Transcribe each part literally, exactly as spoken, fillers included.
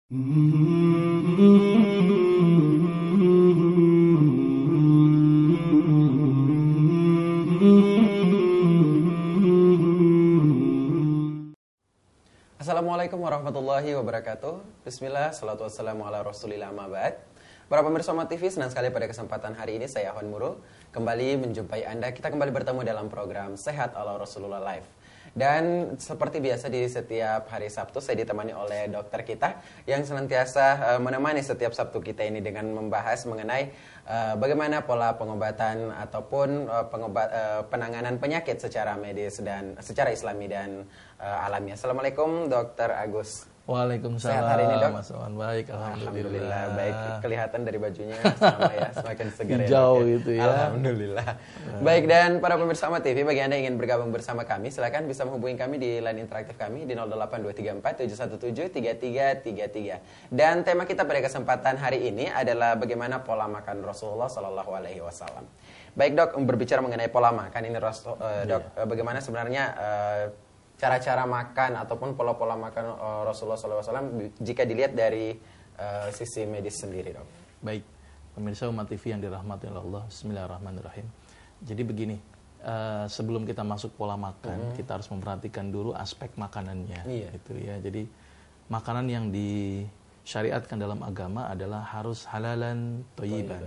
Assalamualaikum warahmatullahi wabarakatuh. Bismillah, salatu wassalamu ala rasulillah amma ba'd. Para pemirsa Oma T V, senang sekali pada kesempatan hari ini saya Ahwan Murul kembali menjumpai Anda. Kita kembali bertemu dalam program Sehat ala Rasulullah Live. Dan seperti biasa di setiap hari Sabtu saya ditemani oleh dokter kita yang senantiasa uh, menemani setiap Sabtu kita ini dengan membahas mengenai uh, bagaimana pola pengobatan ataupun uh, pengobat, uh, penanganan penyakit secara medis dan secara Islami dan uh, alamiah. Assalamualaikum Dokter Agus. Waalaikumsalam. Sehat hari ini, Dok? Mas Wan, baik, alhamdulillah. Alhamdulillah, baik. Kelihatan dari bajunya sama ya, semakin segar ya. Hijau ya. gitu ya. Alhamdulillah. Nah. Baik, dan para pemirsa Oma T V, bagi Anda yang ingin bergabung bersama kami, silakan bisa menghubungi kami di line interaktif kami di nol delapan dua tiga empat tujuh satu tujuh tiga tiga tiga tiga. Dan tema kita pada kesempatan hari ini adalah bagaimana pola makan Rasulullah Shallallahu Alaihi Wasallam. Baik, Dok, berbicara mengenai pola makan ini, Rasul, uh, Dok, yeah. bagaimana sebenarnya uh, cara-cara makan ataupun pola-pola makan uh, Rasulullah shallallahu alaihi wasallam jika dilihat dari uh, sisi medis sendiri, Dok? Baik, pemirsa Umat T V yang dirahmati oleh Allah, Bismillahirrahmanirrahim. Jadi begini, uh, sebelum kita masuk pola makan, hmm. kita harus memperhatikan dulu aspek makanannya. Iya. Gitu ya. Jadi makanan yang disyariatkan dalam agama adalah harus halalan thayyiban.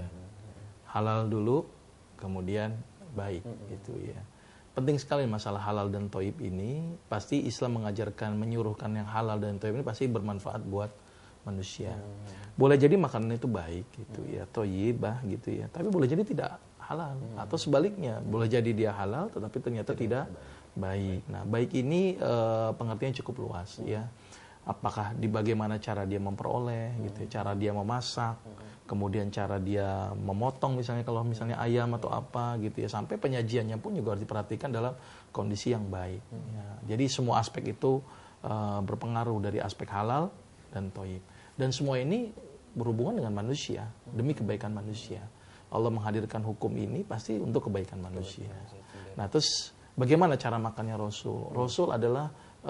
Halal dulu, kemudian baik, hmm. gitu ya. Penting sekali masalah halal dan thayyib ini. Pasti Islam mengajarkan, menyuruhkan yang halal dan thayyib ini pasti bermanfaat buat manusia. Hmm. Boleh jadi makanan itu baik gitu hmm. ya, thayyibah gitu ya. Tapi boleh jadi tidak halal hmm. atau sebaliknya, boleh jadi dia halal tetapi ternyata tidak, tidak baik. Nah, baik ini uh, pengertiannya cukup luas hmm. ya. Apakah di bagaimana cara dia memperoleh hmm. gitu, cara dia memasak, hmm. kemudian cara dia memotong misalnya kalau misalnya ayam atau apa gitu ya, sampai penyajiannya pun juga harus diperhatikan dalam kondisi yang baik. Hmm. Ya. Jadi semua aspek itu uh, berpengaruh dari aspek halal dan thayyib. Dan semua ini berhubungan dengan manusia, demi kebaikan manusia. Allah menghadirkan hukum ini pasti untuk kebaikan manusia. Nah, terus bagaimana cara makannya Rasul? Rasul adalah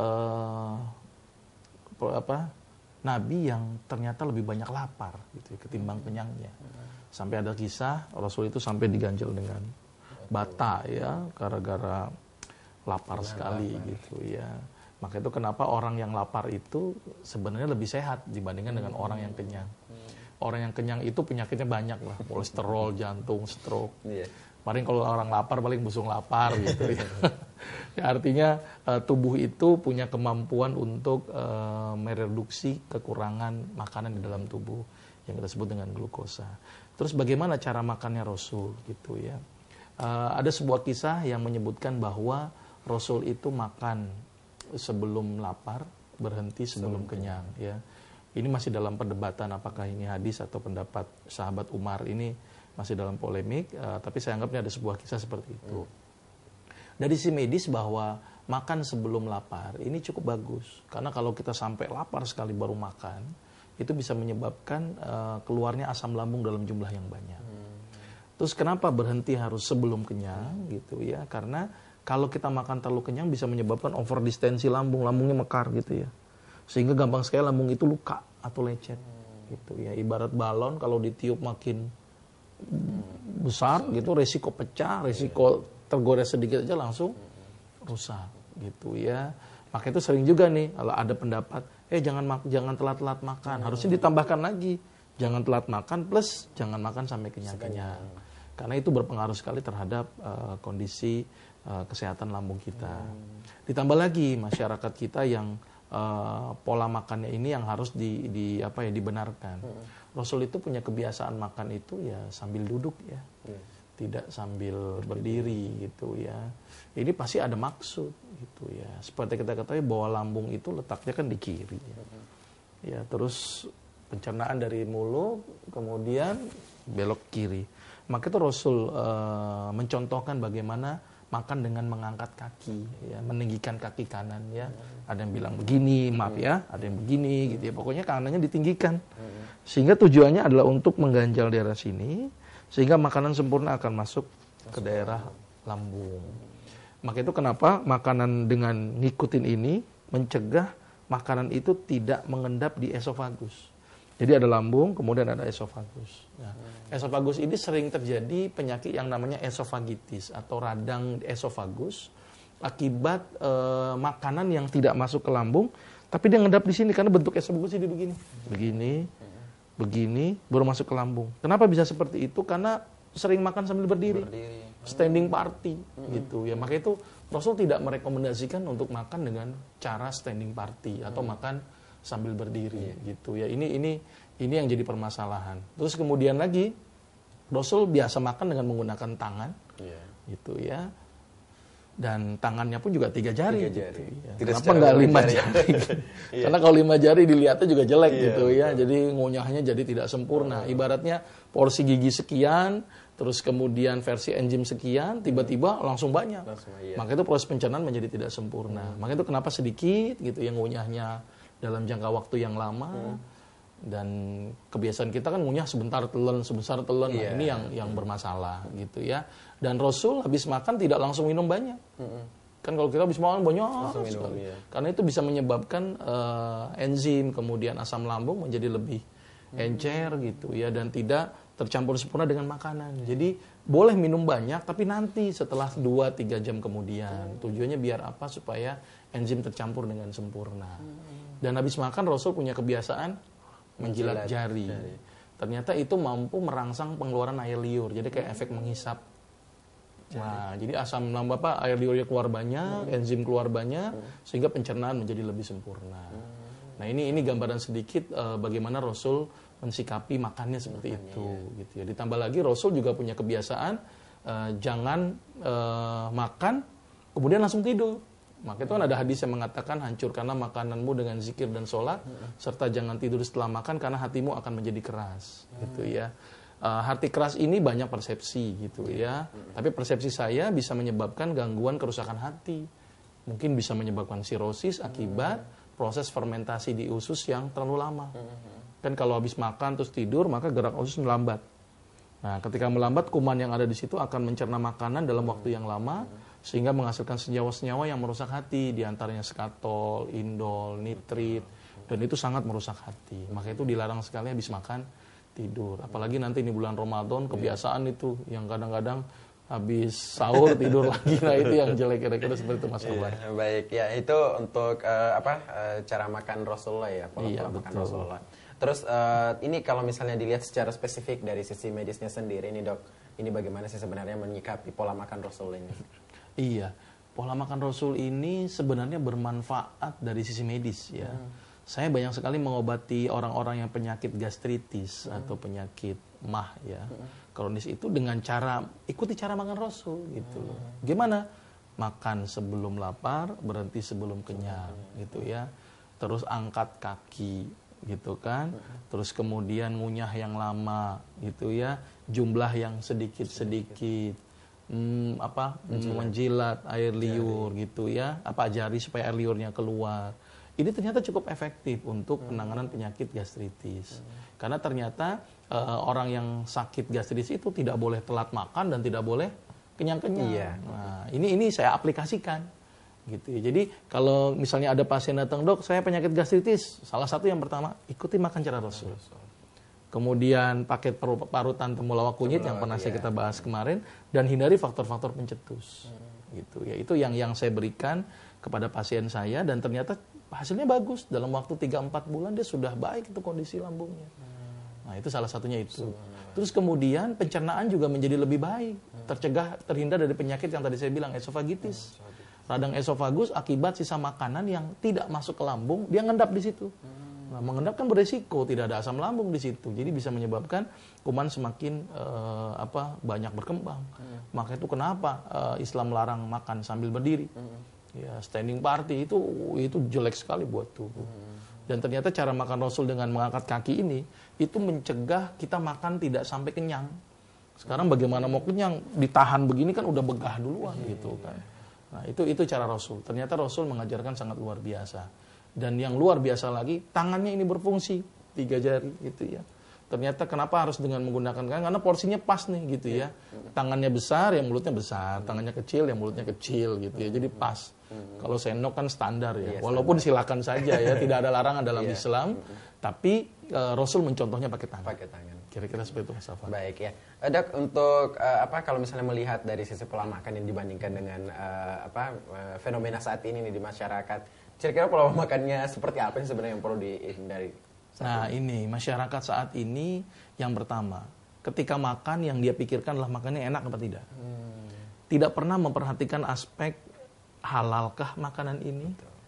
uh, apa nabi yang ternyata lebih banyak lapar gitu ketimbang kenyangnya. Sampai ada kisah Rasul itu sampai diganjel dengan bata ya gara-gara lapar sekali gitu ya. Maka itu kenapa orang yang lapar itu sebenarnya lebih sehat dibandingkan dengan orang yang kenyang. Orang yang kenyang itu penyakitnya banyak lah, kolesterol, jantung, stroke. Paling kalau orang lapar paling busung lapar gitu ya. Ya, artinya uh, tubuh itu punya kemampuan untuk uh, mereduksi kekurangan makanan di dalam tubuh yang kita sebut dengan glukosa. Terus bagaimana cara makannya Rasul gitu ya? Uh, ada sebuah kisah yang menyebutkan bahwa Rasul itu makan sebelum lapar, berhenti sebelum kenyang ya. Ini masih dalam perdebatan apakah ini hadis atau pendapat sahabat Umar, ini masih dalam polemik, uh, tapi saya anggap ini ada sebuah kisah seperti itu. Hmm. Dari sisi medis bahwa makan sebelum lapar ini cukup bagus. Karena kalau kita sampai lapar sekali baru makan, itu bisa menyebabkan uh, keluarnya asam lambung dalam jumlah yang banyak. Hmm. Terus kenapa berhenti harus sebelum kenyang gitu ya? Karena kalau kita makan terlalu kenyang bisa menyebabkan overdistensi lambung, lambungnya mekar gitu ya. Sehingga gampang sekali lambung itu luka atau lecet hmm. gitu ya. Ibarat balon kalau ditiup makin hmm. besar gitu, resiko pecah, resiko tergores sedikit aja langsung rusak gitu ya. Maka itu sering juga nih kalau ada pendapat, eh jangan mak- jangan telat-telat makan. Hmm. Harusnya ditambahkan lagi, jangan telat makan plus jangan makan sampai kenyang-kenyang. Karena itu berpengaruh sekali terhadap uh, kondisi uh, kesehatan lambung kita. Hmm. Ditambah lagi masyarakat kita yang uh, pola makannya ini yang harus di, di apa ya dibenarkan. Hmm. Rasul itu punya kebiasaan makan itu ya sambil duduk ya. Hmm. Tidak sambil berdiri gitu ya. Ini pasti ada maksud gitu ya. Seperti kita ketahui bahwa lambung itu letaknya kan di kiri ya. Ya, terus pencernaan dari mulut kemudian belok kiri. Maka itu Rasul uh, mencontohkan bagaimana makan dengan mengangkat kaki ya, meninggikan kaki kanan ya. Ada yang bilang begini, maaf ya, ada yang begini gitu ya. Pokoknya kanannya ditinggikan. Sehingga tujuannya adalah untuk mengganjal daerah sini sehingga makanan sempurna akan masuk ke daerah lambung. Maka itu kenapa makanan dengan ngikutin ini mencegah makanan itu tidak mengendap di esofagus. Jadi ada lambung, kemudian ada esofagus. Nah, hmm. Esofagus ini sering terjadi penyakit yang namanya esofagitis atau radang esofagus akibat e, makanan yang tidak masuk ke lambung, tapi dia ngendap di sini karena bentuk esofagus ini begini, begini, begini, baru masuk ke lambung. Kenapa bisa seperti itu? Karena sering makan sambil berdiri, berdiri. standing party, hmm. gitu ya. Maka itu Rasul tidak merekomendasikan untuk makan dengan cara standing party atau hmm. makan sambil berdiri, yeah. gitu ya. Ini ini ini yang jadi permasalahan. Terus kemudian lagi Rasul biasa makan dengan menggunakan tangan, yeah. gitu ya. Dan tangannya pun juga tiga jari, tiga jari. Gitu, ya. Kenapa nggak lima jari? jari? yeah. Karena kalau lima jari dilihatnya juga jelek, yeah, gitu ya. Betul. Jadi ngunyahnya jadi tidak sempurna. Oh. Ibaratnya porsi gigi sekian, terus kemudian versi enzim sekian, tiba-tiba hmm. langsung banyak. Langsung, iya. Maka itu proses pencernaan menjadi tidak sempurna. Hmm. Maka itu kenapa sedikit gitu yang ngunyahnya dalam jangka waktu yang lama. Hmm. Dan kebiasaan kita kan ngunyah sebentar telan, sebesar telan. Yeah. Nah, ini yang yang bermasalah gitu ya. Dan Rasul habis makan tidak langsung minum banyak. Hmm. Kan kalau kita habis makan banyak minum, iya. Karena itu bisa menyebabkan uh, enzim kemudian asam lambung menjadi lebih hmm. encer gitu ya, dan tidak tercampur sempurna dengan makanan. Jadi boleh minum banyak tapi nanti setelah dua sampai tiga jam kemudian. Tujuannya biar apa? Supaya enzim tercampur dengan sempurna. Dan habis makan Rasul punya kebiasaan menjilat jari. jari. Ternyata itu mampu merangsang pengeluaran air liur. Jadi kayak efek menghisap. Nah, jadi asam lambung apa air liurnya keluar banyak, hmm. enzim keluar banyak, hmm. sehingga pencernaan menjadi lebih sempurna. Hmm. Nah, ini ini gambaran sedikit uh, bagaimana Rasul mensikapi makannya seperti makannya, itu, ya. Gitu ya. Ditambah lagi Rasul juga punya kebiasaan uh, jangan uh, makan kemudian langsung tidur. Maka itu kan ada hadis yang mengatakan hancurkanlah makananmu dengan zikir dan sholat, hmm. serta jangan tidur setelah makan karena hatimu akan menjadi keras, hmm. gitu ya. Uh, hati keras ini banyak persepsi gitu ya. Hmm. Tapi persepsi saya bisa menyebabkan gangguan kerusakan hati. Mungkin bisa menyebabkan sirosis akibat hmm. proses fermentasi di usus yang terlalu lama. Hmm. Kan kalau habis makan terus tidur, maka gerak usus melambat. Nah, ketika melambat, kuman yang ada di situ akan mencerna makanan dalam hmm. waktu yang lama, hmm. sehingga menghasilkan senyawa-senyawa yang merusak hati, diantaranya skatol, indol, nitrit, hmm. dan itu sangat merusak hati. Maka itu dilarang sekali habis makan tidur. Apalagi nanti ini bulan Ramadan, kebiasaan yeah. itu yang kadang-kadang habis sahur tidur lagi. Nah, itu yang jelek kira-kira seperti itu Mas Abar. Yeah, baik, ya itu untuk uh, apa uh, cara makan Rasulullah ya, pola yeah, makan Rasulullah. Terus uh, ini kalau misalnya dilihat secara spesifik dari sisi medisnya sendiri ini Dok, ini bagaimana sih sebenarnya menyikapi pola makan Rasul ini? Iya, pola makan Rasul ini sebenarnya bermanfaat dari sisi medis ya. Hmm. Saya banyak sekali mengobati orang-orang yang penyakit gastritis hmm. atau penyakit mah ya, hmm. kronis itu dengan cara ikuti cara makan Rasul gitu. Hmm. Gimana? Makan sebelum lapar, berhenti sebelum kenyang hmm. gitu ya. Terus angkat kaki gitu kan. Hmm. Terus kemudian ngunyah yang lama gitu ya. Jumlah yang sedikit-sedikit. Hmm, apa? Menjilat, menjilat air liur jari. Gitu ya. Apa jari supaya air liurnya keluar. Ini ternyata cukup efektif untuk penanganan penyakit gastritis. Hmm. Karena ternyata uh, orang yang sakit gastritis itu tidak boleh telat makan dan tidak boleh kenyang-kenyang. Iya. Nah, ini ini saya aplikasikan gitu. Jadi kalau misalnya ada pasien datang, "Dok, saya penyakit gastritis." Salah satu yang pertama, ikuti makan cara Rasul. Kemudian paket parutan temulawak kunyit yang pernah iya. saya kita bahas kemarin, dan hindari faktor-faktor pencetus. Hmm. Gitu ya. Itu yang yang saya berikan kepada pasien saya, dan ternyata hasilnya bagus. Dalam waktu tiga sampai empat bulan dia sudah baik itu kondisi lambungnya. Hmm. Nah, itu salah satunya itu. Hmm. Terus kemudian pencernaan juga menjadi lebih baik. Hmm. Tercegah, terhindar dari penyakit yang tadi saya bilang, esofagitis. Hmm. Radang esofagus akibat sisa makanan yang tidak masuk ke lambung, dia ngendap di situ. Hmm. Nah, mengendap kan beresiko, tidak ada asam lambung di situ. Jadi bisa menyebabkan kuman semakin uh, apa banyak berkembang. Hmm. Maka itu kenapa uh, Islam melarang makan sambil berdiri. Hmm. Ya, standing party itu itu jelek sekali buat tubuh. Hmm. Dan ternyata cara makan Rasul dengan mengangkat kaki ini itu mencegah kita makan tidak sampai kenyang. Sekarang bagaimana mau kenyang, ditahan begini kan udah begah duluan hmm. gitu kan. Nah, itu itu cara Rasul. Ternyata Rasul mengajarkan sangat luar biasa. Dan yang luar biasa lagi, tangannya ini berfungsi, tiga jari gitu ya. ternyata kenapa harus dengan menggunakan tangan? Karena porsinya pas nih gitu ya. Tangannya besar, yang mulutnya besar. Tangannya kecil, yang mulutnya kecil gitu ya. Jadi pas. Kalau sendok kan standar ya. Walaupun silakan saja ya, tidak ada larangan dalam Islam. Tapi uh, Rasul mencontohnya pakai tangan. Pakai tangan. Kira-kira seperti itu Mas Safwan. Baik ya. Dok, untuk uh, apa kalau misalnya melihat dari sisi pola makan yang dibandingkan dengan uh, apa uh, fenomena saat ini nih di masyarakat, kira-kira pola makannya seperti apa sih sebenarnya yang perlu dihindari? Nah ini, masyarakat saat ini yang pertama, ketika makan yang dia pikirkan adalah makannya enak apa tidak. Hmm. Tidak pernah memperhatikan aspek halalkah makanan ini,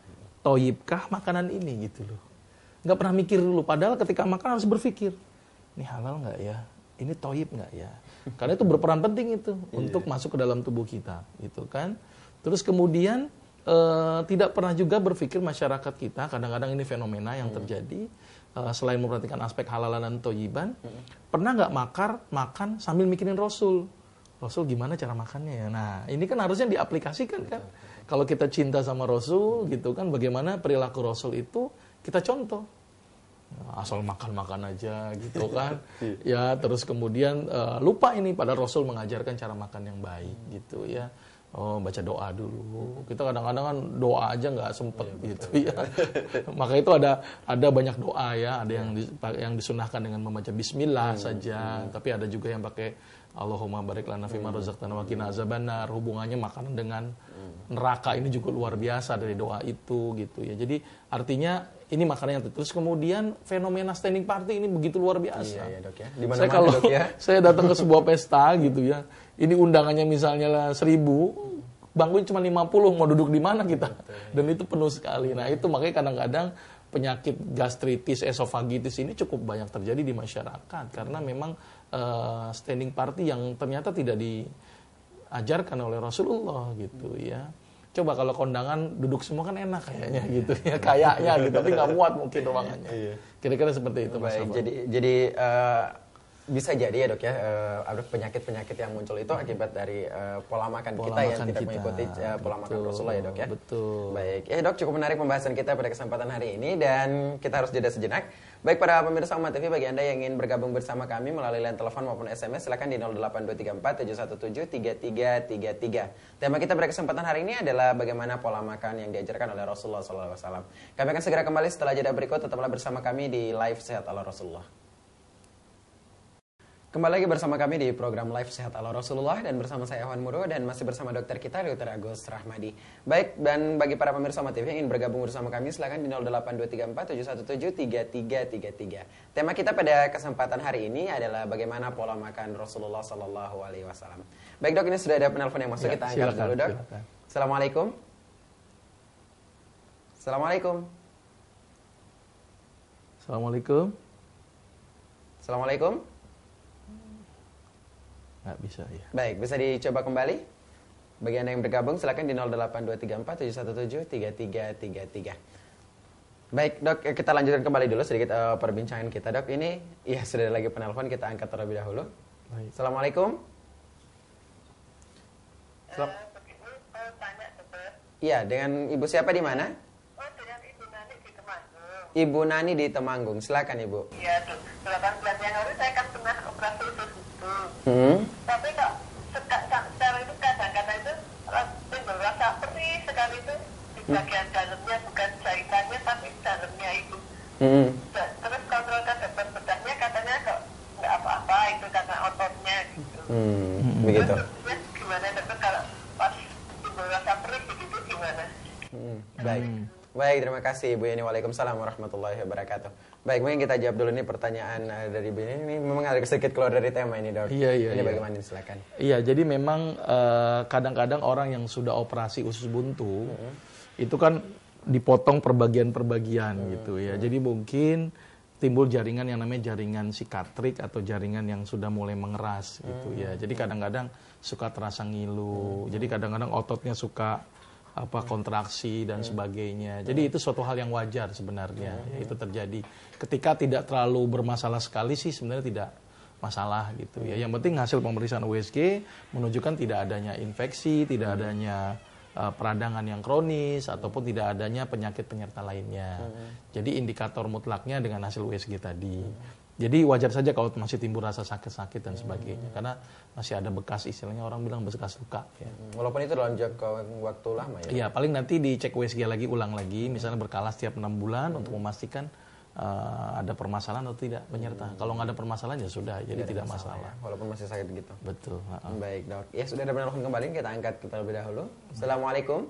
toyibkah makanan ini gitu loh. Nggak pernah mikir dulu, padahal ketika makan harus berpikir, ini halal nggak ya, ini toyib nggak ya. Karena itu berperan penting itu untuk masuk ke dalam tubuh kita gitu kan. Terus kemudian eh, tidak pernah juga berpikir masyarakat kita, kadang-kadang ini fenomena yang terjadi, Uh, selain memperhatikan aspek halalan dan toyiban, hmm. pernah nggak makar makan sambil mikirin Rasul? Rasul gimana cara makannya ya? Nah, ini kan harusnya diaplikasikan kan. Kalau kita cinta sama Rasul gitu kan, bagaimana perilaku Rasul itu kita contoh. Nah, asal makan-makan aja gitu kan. Ya, terus kemudian uh, lupa ini pada Rasul mengajarkan cara makan yang baik gitu ya. Oh, baca doa dulu. Kita kadang-kadang kan doa aja nggak sempet ya, gitu ya. Maka itu ada ada banyak doa ya. Ada ya. yang dis, yang disunahkan dengan membaca Bismillah hmm, saja. Hmm. Tapi ada juga yang pakai Allahumma barik lana fima razaqtana wa qina azabannar. Hubungannya makanan dengan neraka ini juga luar biasa dari doa itu gitu ya. Jadi artinya ini makanannya terus kemudian fenomena standing party ini begitu luar biasa. Iya, ya, Dok ya. Dimana saya kalau Dok, ya? saya datang ke sebuah pesta gitu ya. Ini undangannya misalnya lah seribu, bangkunya cuma lima puluh, mau duduk di mana kita? Dan itu penuh sekali. Nah itu makanya kadang-kadang penyakit gastritis, esofagitis ini cukup banyak terjadi di masyarakat. Karena memang uh, standing party yang ternyata tidak diajarkan oleh Rasulullah gitu ya. Coba kalau kondangan duduk semua kan enak kayaknya gitu ya. Kayaknya gitu, tapi nggak muat mungkin ruangannya. Kira-kira seperti itu Mas. Baik, jadi, jadi uh... bisa jadi ya Dok ya, uh, penyakit-penyakit yang muncul itu akibat dari uh, pola makan pola kita makan yang tidak kita. mengikuti uh, pola makan Rasulullah ya Dok ya. Betul. Baik, ya Dok, cukup menarik pembahasan kita pada kesempatan hari ini dan kita harus jeda sejenak. Baik para pemirsa Umat T V, bagi Anda yang ingin bergabung bersama kami melalui line telepon maupun S M S, silakan di nol delapan dua tiga empat tujuh satu tujuh tiga tiga tiga tiga. Tema kita pada kesempatan hari ini adalah bagaimana pola makan yang diajarkan oleh Rasulullah shallallahu alaihi wasallam. Kami akan segera kembali setelah jeda berikut, tetaplah bersama kami di Live Sehat ala Rasulullah. Kembali lagi bersama kami di program Live Sehat ala Rasulullah dan bersama saya Ahwan Muro dan masih bersama dokter kita Dokter Agus Rahmadi. Baik, dan bagi para pemirsa Umat T V yang ingin bergabung bersama kami silakan di nol delapan dua tiga empat tujuh satu tujuh tiga tiga tiga tiga. Tema kita pada kesempatan hari ini adalah bagaimana pola makan Rasulullah sallallahu alaihi wasallam. Baik Dok, ini sudah ada penelpon yang masuk, ya, kita angkat silakan, dulu Dok. Silakan. Assalamualaikum. Assalamualaikum. Assalamualaikum. Assalamualaikum. Nggak bisa ya. Baik, bisa dicoba kembali. Bagi Anda yang bergabung silakan di nol delapan dua tiga empat tujuh satu tujuh tiga tiga tiga tiga. Baik Dok, kita lanjutkan kembali dulu sedikit uh, perbincangan kita Dok. Ini ya sudah ada lagi penelpon, kita angkat terlebih dahulu. Baik. Assalamualaikum. Sel- Iya, dengan Ibu siapa di mana? Oh, dengan Ibu Nani di Temanggung. Ibu Nani di Temanggung, silakan Ibu. Iya, delapan bulan yang lalu saya kan pernah operasi usus itu. Hmm. Tapi kok sekarang itu kadang-kadang itu timbul rasa perih sekali itu di bagian dalamnya, bukan jahitannya tapi dalamnya itu. Hmm. Terus kontrol ke dokter bedahnya katanya kok nggak apa-apa itu karena ototnya gitu. Hmm. Begitu. Terus gimana dokter kalau pas timbul rasa perih begitu gimana? Hmm. Baik. Hmm. Baik, terima kasih Ibu Yani. Waalaikumsalam warahmatullahi wabarakatuh. Baik, mungkin kita jawab dulu nih pertanyaan uh, dari Ibu Yani. Ini memang agak sedikit keluar dari tema ini, Dok. Iya, iya. Ini iya. bagaimana, silakan. Iya, jadi memang uh, kadang-kadang orang yang sudah operasi usus buntu, mm-hmm. itu kan dipotong perbagian-perbagian mm-hmm. gitu ya. Jadi mungkin timbul jaringan yang namanya jaringan sikatrik atau jaringan yang sudah mulai mengeras gitu mm-hmm. ya. Jadi kadang-kadang suka terasa ngilu. Mm-hmm. Jadi kadang-kadang ototnya suka apa kontraksi dan sebagainya. Jadi itu suatu hal yang wajar sebenarnya. Ya, itu terjadi ketika tidak terlalu bermasalah sekali sih sebenarnya tidak masalah gitu ya. Yang penting hasil pemeriksaan U S G menunjukkan tidak adanya infeksi, tidak adanya uh, peradangan yang kronis ataupun tidak adanya penyakit penyerta lainnya. Hmm. Jadi indikator mutlaknya dengan hasil U S G tadi. Hmm. Jadi wajar saja kalau masih timbul rasa sakit-sakit dan sebagainya, hmm. karena masih ada bekas, istilahnya orang bilang bekas luka. Ya. Walaupun itu dalam jangka waktu lama ya? Iya, paling nanti dicek U S G lagi, ulang lagi, misalnya berkala setiap enam bulan hmm. untuk memastikan uh, ada permasalahan atau tidak penyerta. Hmm. Kalau nggak ada permasalahan ya sudah, jadi tidak, tidak masalah. masalah. Walaupun masih sakit gitu. Betul. Uh-uh. Baik dok, ya sudah ada penelpon kembali, kita angkat kita lebih dahulu. Assalamualaikum.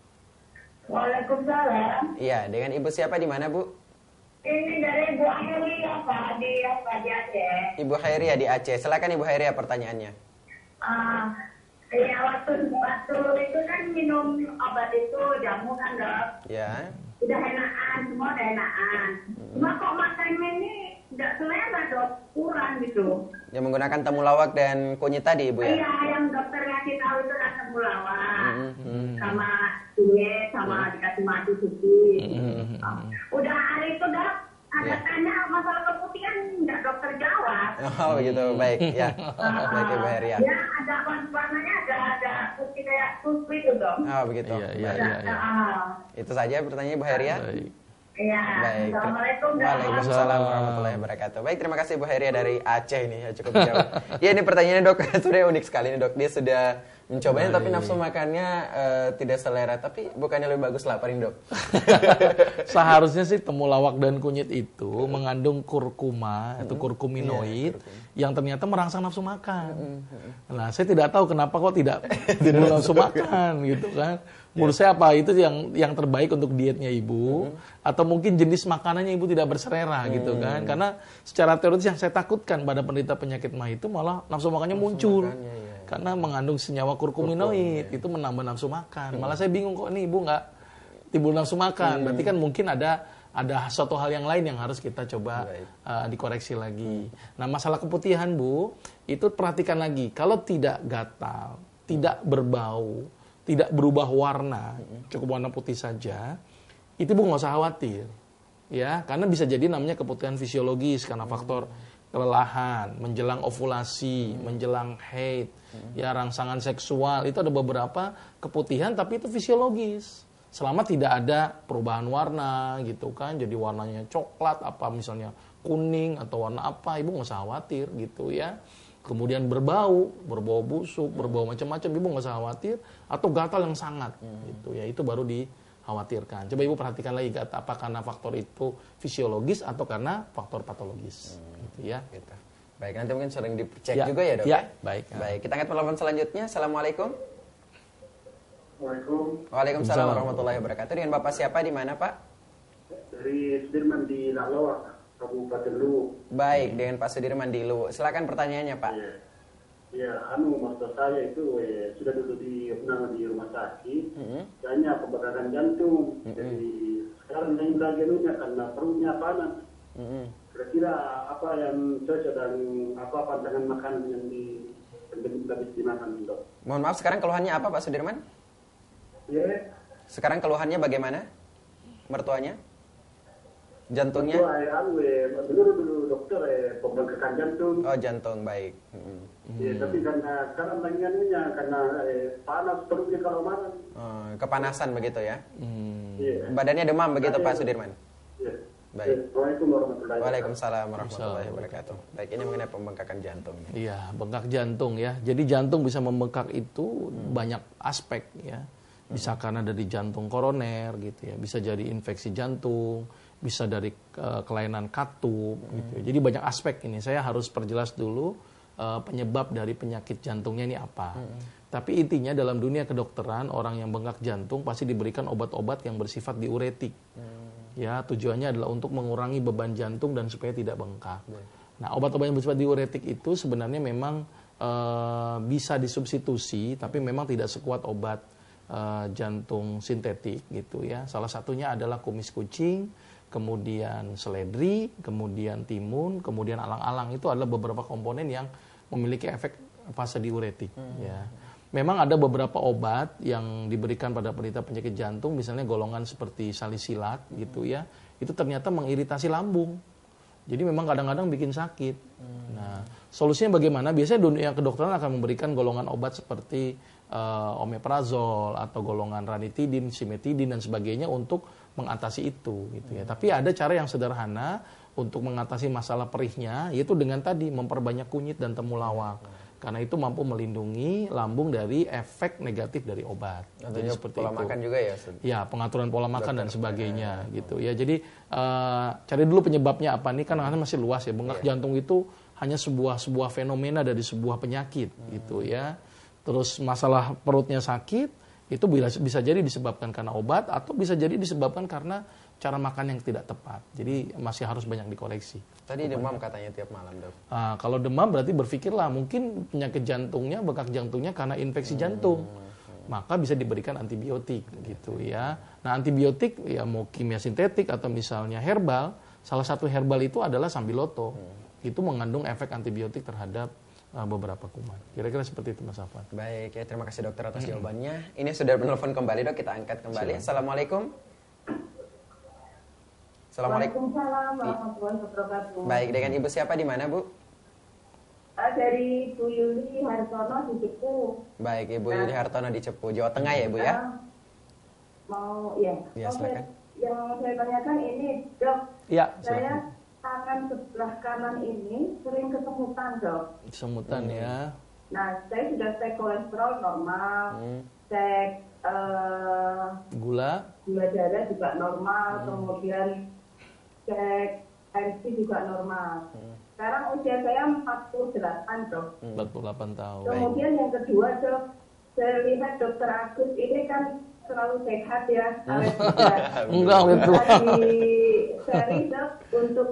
Waalaikumsalam. Iya, dengan ibu siapa di mana bu? Ini dari Ibu Khairia Pak di apa di Aceh. Ibu Khairia di Aceh. Silakan Ibu Khairia pertanyaannya. Ah, uh, ya waktu waktu itu kan minum obat itu jamu kan dok. Ya. Udah enakan, semua udah enakan. Cuma hmm. kok makannya ini nggak selera dok, kurang gitu. Yang menggunakan temulawak dan kunyit tadi Ibu ya? Iya, yang dokter ngasih tahu itu kan temulawak. Hmm. Hmm. Sama kunyit, sama hmm. dikasih madu suci. Hmm. Oh. Udah hari itu dok, ada ya. Tanya masalah keputihan, nggak dokter jawab. Oh begitu, baik ya. Uh, baik Ibu Heria. Ya, ada warnanya ada ada putih kayak susu itu dok. Oh begitu. Iya, iya, iya, iya. Uh, itu saja pertanyaan Ibu Heria. Baik. Iya. Baik. Assalamualaikum. Waalaikumsalam warahmatullahi wabarakatuh. Baik, terima kasih Bu Heria dari Aceh ini ya, cukup jauh. Ya ini pertanyaannya dok, sudah unik sekali nih dok. Dia sudah mencobanya tapi nafsu makannya uh, tidak selera, tapi bukannya lebih bagus laparin dok? Seharusnya sih temulawak dan kunyit itu mengandung kurkuma atau kurkuminoid yeah, yang ternyata merangsang nafsu makan. Nah saya tidak tahu kenapa kok tidak timbul nafsu makan gitu kan. Menurut saya apa itu yang yang terbaik untuk dietnya ibu, hmm. atau mungkin jenis makanannya ibu tidak berselera hmm. gitu kan? Karena secara teoritis yang saya takutkan pada penderita penyakit mah itu malah nafsu makannya nafsu muncul, makannya, ya. Karena mengandung senyawa kurkuminoid Kurkum, ya. Itu menambah nafsu makan. Hmm. Malah saya bingung kok ini ibu nggak timbul nafsu makan. Hmm. Berarti kan mungkin ada ada suatu hal yang lain yang harus kita coba uh, dikoreksi lagi. Hmm. Nah masalah keputihan bu, itu perhatikan lagi. Kalau tidak gatal, tidak berbau, tidak berubah warna, cukup warna putih saja, itu bu nggak usah khawatir, ya, karena bisa jadi namanya keputihan fisiologis karena faktor kelelahan, menjelang ovulasi, menjelang haid, ya rangsangan seksual, itu ada beberapa keputihan tapi itu fisiologis, selama tidak ada perubahan warna, gitu kan, jadi warnanya coklat, apa misalnya kuning atau warna apa, ibu nggak usah khawatir, gitu ya. Kemudian berbau, berbau busuk, berbau macam-macam, ibu nggak usah khawatir, atau gatal yang sangat, hmm. gitu ya, itu baru dikhawatirkan. Coba ibu perhatikan lagi, apa karena faktor itu fisiologis atau karena faktor patologis, hmm. gitu ya. Gitu. Baik, nanti mungkin sering dicek ya, juga ya dok. Ya, baik. Baik, kita angkat telepon selanjutnya. Assalamualaikum. Waalaikumsalam. Waalaikumsalam warahmatullahi wabarakatuh. Dengan bapak siapa di mana pak? Dari Sudirman di Lalawa, Kabupaten Luwu. Baik, dengan Pak Sudirman di Luwu. Silakan pertanyaannya, Pak. Iya, ya, anu maksud saya itu eh, sudah duduk di pernah di rumah sakit, mm-hmm. hanya pembakaran jantung. Mm-hmm. Jadi sekarang yang lagi lunya karena perutnya panas. Mm-hmm. Kira-kira apa yang cocok dan apa pantangan makanan yang di yang habis dimakan, dok? Mohon maaf, sekarang keluhannya apa, Pak Sudirman? Iya. Yeah. Sekarang keluhannya bagaimana? Mertuanya? Jantungnya? Oh, eh, dulu dulu dokter eh, pembengkakan jantung. Oh jantung, baik. Hmm. Ya, tapi karena sekarang bagiannya karena eh, panas perutnya kalau marah. Oh, kepanasan begitu ya? Hmm. Yeah. Badannya demam begitu yeah. Pak Sudirman? Yeah. Baik. Assalamualaikum warahmatullahi wabarakatuh. Waalaikumsalam warahmatullahi wabarakatuh. Baik, ini mengenai pembengkakan jantung. Iya, bengkak jantung ya. Jadi jantung bisa membengkak itu hmm. banyak aspek ya. Bisa hmm. karena dari jantung koroner gitu ya. Bisa jadi infeksi jantung. Bisa dari uh, kelainan katup, hmm. gitu. Jadi banyak aspek ini. Saya harus perjelas dulu uh, penyebab dari penyakit jantungnya ini apa. Hmm. Tapi intinya dalam dunia kedokteran orang yang bengkak jantung pasti diberikan obat-obat yang bersifat diuretik. Hmm. Ya tujuannya adalah untuk mengurangi beban jantung dan supaya tidak bengkak. Hmm. Nah obat-obat yang bersifat diuretik itu sebenarnya memang uh, bisa disubstitusi, tapi memang tidak sekuat obat uh, jantung sintetik gitu ya. Salah satunya adalah kumis kucing, kemudian seledri, kemudian timun, kemudian alang-alang. Itu adalah beberapa komponen yang memiliki efek fase diuretik. Hmm. Ya. Memang ada beberapa obat yang diberikan pada penderita penyakit jantung, misalnya golongan seperti salisilat gitu ya. Itu ternyata mengiritasi lambung. Jadi memang kadang-kadang bikin sakit. Hmm. Nah, solusinya bagaimana? Biasanya dunia kedokteran akan memberikan golongan obat seperti uh, omeprazol atau golongan ranitidin, simetidin dan sebagainya untuk mengatasi itu gitu ya. Hmm. Tapi ada cara yang sederhana untuk mengatasi masalah perihnya, yaitu dengan tadi memperbanyak kunyit dan temulawak. Hmm. Karena itu mampu melindungi lambung dari efek negatif dari obat. Jadi seperti pola itu. Makan juga ya? Ya, pengaturan pola makan Dokter. dan sebagainya ya. gitu ya. Jadi uh, cari dulu penyebabnya apa nih, kan masih luas ya. Bengkak ya. jantung itu hanya sebuah sebuah fenomena dari sebuah penyakit hmm. gitu ya. Terus masalah perutnya sakit itu bisa bisa jadi disebabkan karena obat atau bisa jadi disebabkan karena cara makan yang tidak tepat. Jadi masih harus banyak dikoreksi. Tadi demam katanya tiap malam, Dok. Nah, kalau demam berarti berpikirlah mungkin penyakit jantungnya, bengkak jantungnya karena infeksi jantung. Hmm. Maka bisa diberikan antibiotik gitu ya. Nah, antibiotik ya mau kimia sintetik atau misalnya herbal, salah satu herbal itu adalah sambiloto. Hmm. Itu mengandung efek antibiotik terhadap uh, beberapa kuman. Kira-kira seperti itu Mas Afwan. Baik, ya terima kasih dokter atas hmm. jawabannya. Ini sudah menelpon kembali, Dok, kita angkat kembali. Silakan. Assalamualaikum. Assalamualaikum. Waalaikumsalam warahmatullahi wabarakatuh. Baik, dengan Ibu siapa di mana, Bu? Dari Bu Yuli Hartono di Cepu. Baik, Ibu Yuli Hartono di Cepu, Jawa Tengah ya, Bu ya? Mau, ya. Ya, silakan. Yang saya tanyakan ini, Dok. Ya, saya tangan sebelah kanan ini sering kesemutan, Dok. Kesemutan hmm. ya. Nah, saya sudah cek kolesterol normal, hmm. cek uh, gula, gula darah juga normal, hmm. kemudian cek tensi juga normal. Hmm. Sekarang usia saya empat puluh delapan, Dok. Hmm. empat puluh delapan tahun. Kemudian yang kedua, Dok, saya lihat Dokter Agus ini kan selalu sehat ya. Enggak, betul. Seri, Dok, untuk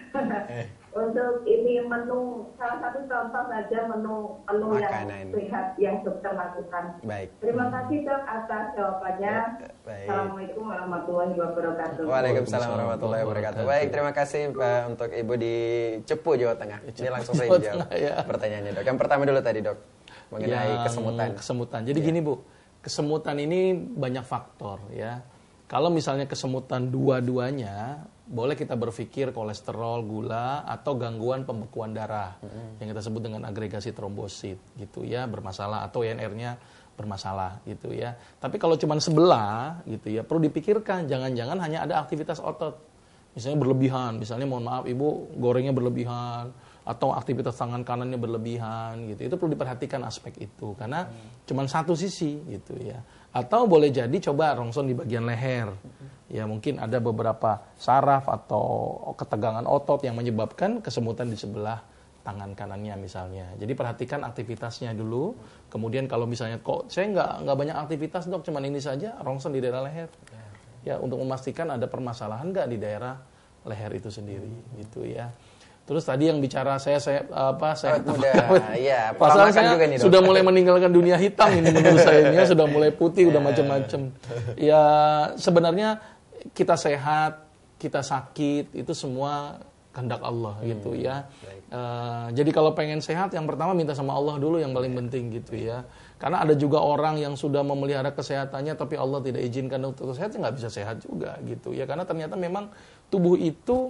untuk ini menu, salah satu contoh saja menu menu yang sehat yang dokter lakukan. Baik. Terima kasih, Dok, atas jawabannya. Baik. Assalamualaikum warahmatullahi wabarakatuh. Waalaikumsalam warahmatullahi wabarakatuh. Baik, terima kasih uh, untuk Ibu di Cepu, Jawa Tengah. Ini langsung saya jawab ya. pertanyaannya, Dok. Yang pertama dulu tadi, Dok, mengenai yang kesemutan. Kesemutan. Jadi ya. gini, Bu, kesemutan ini banyak faktor ya. Kalau misalnya kesemutan dua-duanya, boleh kita berpikir kolesterol, gula, atau gangguan pembekuan darah mm-hmm. yang kita sebut dengan agregasi trombosit gitu ya, bermasalah, atau I N R-nya bermasalah gitu ya. Tapi kalau cuma sebelah gitu ya, perlu dipikirkan jangan-jangan hanya ada aktivitas otot. Misalnya berlebihan, misalnya mohon maaf Ibu gorengnya berlebihan atau aktivitas tangan kanannya berlebihan gitu. Itu perlu diperhatikan aspek itu karena hmm. cuma satu sisi gitu ya. Atau boleh jadi coba rongson di bagian leher. Ya mungkin ada beberapa saraf atau ketegangan otot yang menyebabkan kesemutan di sebelah tangan kanannya misalnya. Jadi perhatikan aktivitasnya dulu. Kemudian kalau misalnya kok saya nggak nggak banyak aktivitas, Dok, cuman ini saja, rongson di daerah leher. Ya untuk memastikan ada permasalahan nggak di daerah leher itu sendiri gitu ya. Terus tadi yang bicara saya saya apa saya oh, udah ya, pasal saya juga nih, sudah mulai meninggalkan dunia hitam ini menurut saya ini sudah mulai putih udah macam-macam. Ya sebenarnya kita sehat, kita sakit itu semua kehendak Allah hmm. gitu ya. Uh, jadi kalau pengen sehat yang pertama minta sama Allah dulu yang paling penting gitu ya. Karena ada juga orang yang sudah memelihara kesehatannya tapi Allah tidak izinkan untuk sehat, nggak bisa sehat juga gitu ya. Karena ternyata memang tubuh itu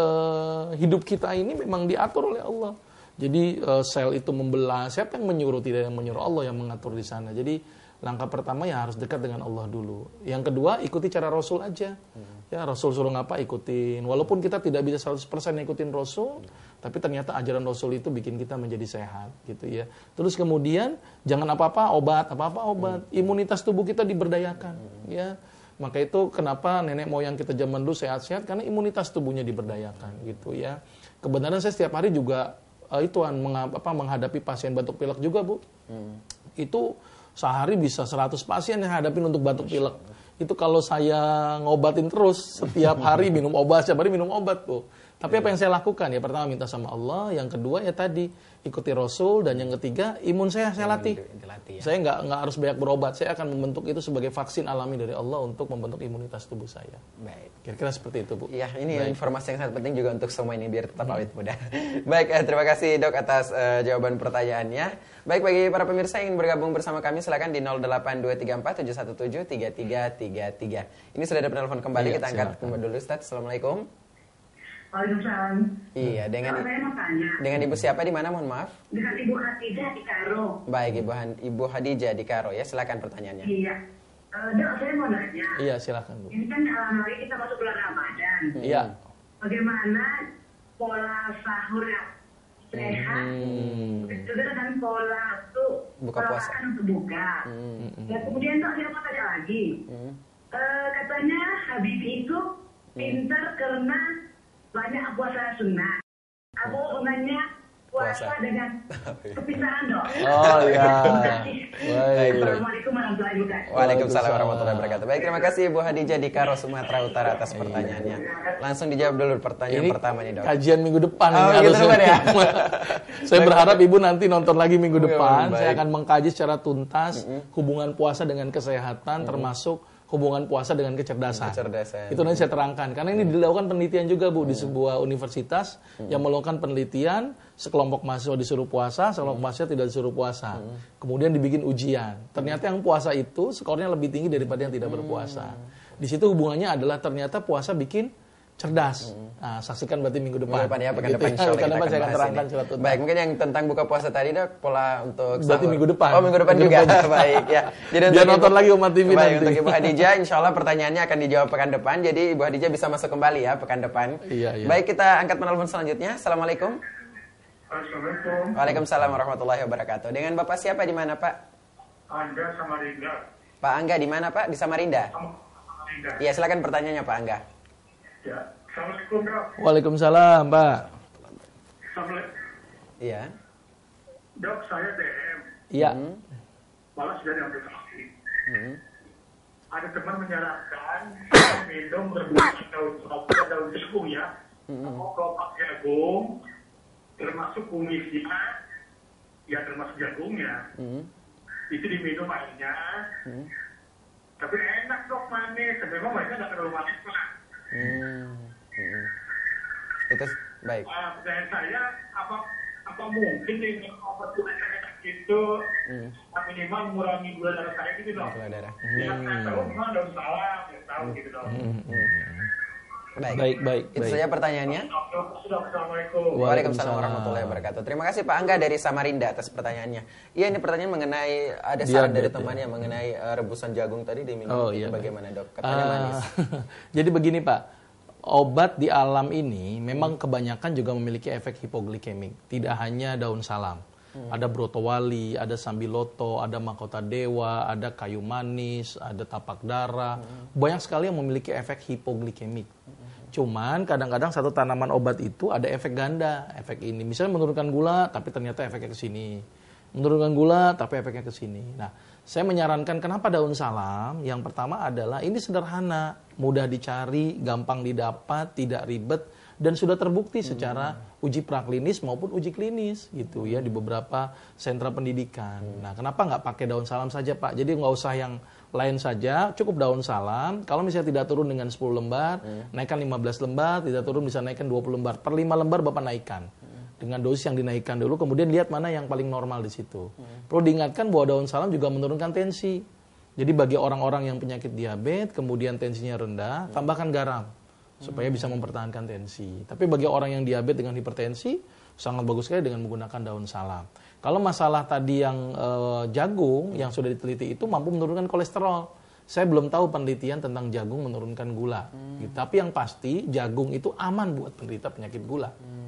uh, hidup kita ini memang diatur oleh Allah. Jadi uh, sel itu membelah, siapa yang menyuruh? Tidak yang menyuruh, Allah yang mengatur di sana. Jadi langkah pertama ya harus dekat dengan Allah dulu. Yang kedua ikuti cara Rasul aja. Hmm. Ya Rasul suruh ngapa ikutin. Walaupun kita tidak bisa seratus persen ikutin Rasul, hmm. tapi ternyata ajaran Rasul itu bikin kita menjadi sehat gitu ya. Terus kemudian jangan apa-apa obat, apa-apa obat. Hmm. Imunitas tubuh kita diberdayakan hmm. ya. Maka itu kenapa nenek moyang kita zaman dulu sehat-sehat karena imunitas tubuhnya diberdayakan gitu ya. Kebenaran saya setiap hari juga uh, ituan meng- apa menghadapi pasien batuk pilek juga, Bu. Hmm. Itu sehari bisa seratus pasien yang hadapin untuk batuk pilek. Itu kalau saya ngobatin terus, setiap hari minum obat, setiap hari minum obat, Bu. Tapi apa yang saya lakukan? Ya pertama minta sama Allah, yang kedua ya tadi ikuti Rasul, dan yang ketiga imun saya saya latih. Ya. Saya nggak nggak harus banyak berobat, saya akan membentuk itu sebagai vaksin alami dari Allah untuk membentuk imunitas tubuh saya. Baik. Kira-kira seperti itu, Bu. Ya, ini Baik. informasi yang sangat penting juga untuk semua ini biar tetap awet hmm. muda. Baik, eh, terima kasih Dok atas uh, jawaban pertanyaannya. Baik, bagi para pemirsa yang ingin bergabung bersama kami silakan di nol delapan dua tiga empat tujuh satu tujuh tiga tiga tiga tiga. Ini sudah ada penelpon kembali, ya, kita angkat kembali dulu, Ustaz. Assalamualaikum. Waalaikumsalam. Iya, dengan Saya mau tanya. Dengan Ibu siapa di mana, mohon maaf? Dengan Ibu Hadijah di Karo. Baik, Ibu Han, Ibu Hadijah di Karo ya. Silakan pertanyaannya. Iya. Uh, Dok, saya mau nanya. Iya, silakan, Bu. Ini kan uh, hari kita masuk bulan Ramadan. Iya. Bagaimana pola sahur yang sehat, Hmm. juga dengan pola tuh Buka pola puasa. makan untuk buka. Hmm. Ya kemudian Dok, saya mau tanya lagi. Hmm. Uh, katanya Habibie itu pintar karena banyak puasa sunnah. Apa hubungannya puasa, Puasa. dengan kepisahan, Dok? Oh iya. Terima kasih. Baik. Assalamualaikum warahmatullahi wabarakatuh. Waalaikumsalam warahmatullahi wabarakatuh. Baik, terima kasih Ibu Hadijah di Karo, Sumatera Utara atas pertanyaannya. Langsung dijawab dulu pertanyaan Ini pertama nih, Dok. kajian minggu depan Oh, ini minggu harusnya. depan ya? Saya berharap Ibu nanti nonton lagi minggu Oke, depan. baik. Saya akan mengkaji secara tuntas hubungan puasa dengan kesehatan, termasuk hubungan puasa dengan kecerdasan. Kecerdasan. Itu nanti saya terangkan. Karena ini dilakukan penelitian juga, Bu, di sebuah universitas yang melakukan penelitian, sekelompok mahasiswa disuruh puasa, sekelompok mahasiswa tidak disuruh puasa. Kemudian dibikin ujian. Ternyata yang puasa itu skornya lebih tinggi daripada yang tidak berpuasa. Di situ hubungannya adalah ternyata puasa bikin cerdas. Nah, saksikan berarti minggu depan. Minggu depan ya, pekan Gitu depan ya. insya Allah Pekan kita depan akan saya akan bahas terangkan ini. secara tuntas. Baik, mungkin yang tentang buka puasa tadi, Dok, pola untuk Berarti sahur. minggu depan. Oh, minggu depan Minggu juga. depan. Baik, ya. Jadi Biar untuk nonton Ibu- lagi Umat T V Baik, nanti. untuk Ibu Hadijah, insya Allah pertanyaannya akan dijawab pekan depan. Jadi Ibu Hadijah bisa masuk kembali ya pekan depan. Iya, iya. Baik, kita angkat penelpon selanjutnya. Assalamualaikum. Assalamualaikum. Waalaikumsalam warahmatullahi wabarakatuh. Dengan Bapak siapa di mana, Pak? Anda sama Rinda. Pak Angga di mana, Pak? Di Samarinda. Sama Rinda. Iya, silakan pertanyaannya, Pak Angga. Ya. Assalamualaikum, Dok. Waalaikumsalam, Pak. Assalamualaikum. Iya. Dok, saya D M. Iya. Malah sudah diambil vaksin. Hmm. Ada teman menyarankan saya minum rebusan daun salam dan daun jagung ya. Mau kelopak jagung, termasuk kumisnya, ya termasuk jagungnya. Hmm. Itu diminum airnya. Hmm. Tapi enak, Dok, manis. Memang manisnya nggak terlalu manis, Pak. Hmm. Hmm. Itu baik. Ah, pertanyaan saya, apa apa mungkin dengan obat kulit enak gitu Hmm. minimal mengurangi gula darah saya gitu, Dok? Gula darah. Ya, saya tahu memang daun salam, saya tahu gitu, Dok. Baik. Baik, baik, Itu baik. saja pertanyaannya. Dok, Dok, Dok, Assalamualaikum. Waalaikumsalam warahmatullahi wabarakatuh. Terima kasih Pak Angga dari Samarinda atas pertanyaannya. Iya, ini pertanyaan mengenai ada saran Diabetes, dari ya. temannya mengenai uh, rebusan jagung tadi diminum. Oh, itu iya, bagaimana, Dok? Katanya Ah, manis. Jadi begini, Pak. Obat di alam ini memang kebanyakan juga memiliki efek hipoglikemik. Tidak hanya daun salam. Ada brotowali, ada sambiloto, ada mahkota dewa, ada kayu manis, ada tapak dara. Banyak sekali yang memiliki efek hipoglikemik. Cuman kadang-kadang satu tanaman obat itu ada efek ganda, efek ini. Misalnya menurunkan gula, tapi ternyata efeknya ke sini. Menurunkan gula, tapi efeknya ke sini. Nah, saya menyarankan kenapa daun salam? Yang pertama adalah ini sederhana, mudah dicari, gampang didapat, tidak ribet, dan sudah terbukti secara uji praklinis maupun uji klinis gitu ya di beberapa sentra pendidikan. Nah, kenapa nggak pakai daun salam saja, Pak? Jadi nggak usah yang lain saja, cukup daun salam. Kalau misalnya tidak turun dengan sepuluh lembar, naikkan lima belas lembar, tidak turun bisa naikkan dua puluh lembar. Per lima lembar Bapak naikkan. Dengan dosis yang dinaikkan dulu, kemudian lihat mana yang paling normal di situ. Perlu diingatkan bahwa daun salam juga menurunkan tensi. Jadi bagi orang-orang yang penyakit diabetes, kemudian tensinya rendah, tambahkan garam supaya bisa mempertahankan tensi. Tapi bagi orang yang diabetes dengan hipertensi, sangat bagus sekali dengan menggunakan daun salam. Kalau masalah tadi yang eh, jagung yang sudah diteliti itu mampu menurunkan kolesterol. Saya belum tahu penelitian tentang jagung menurunkan gula. Gitu. Tapi yang pasti jagung itu aman buat penderita penyakit gula.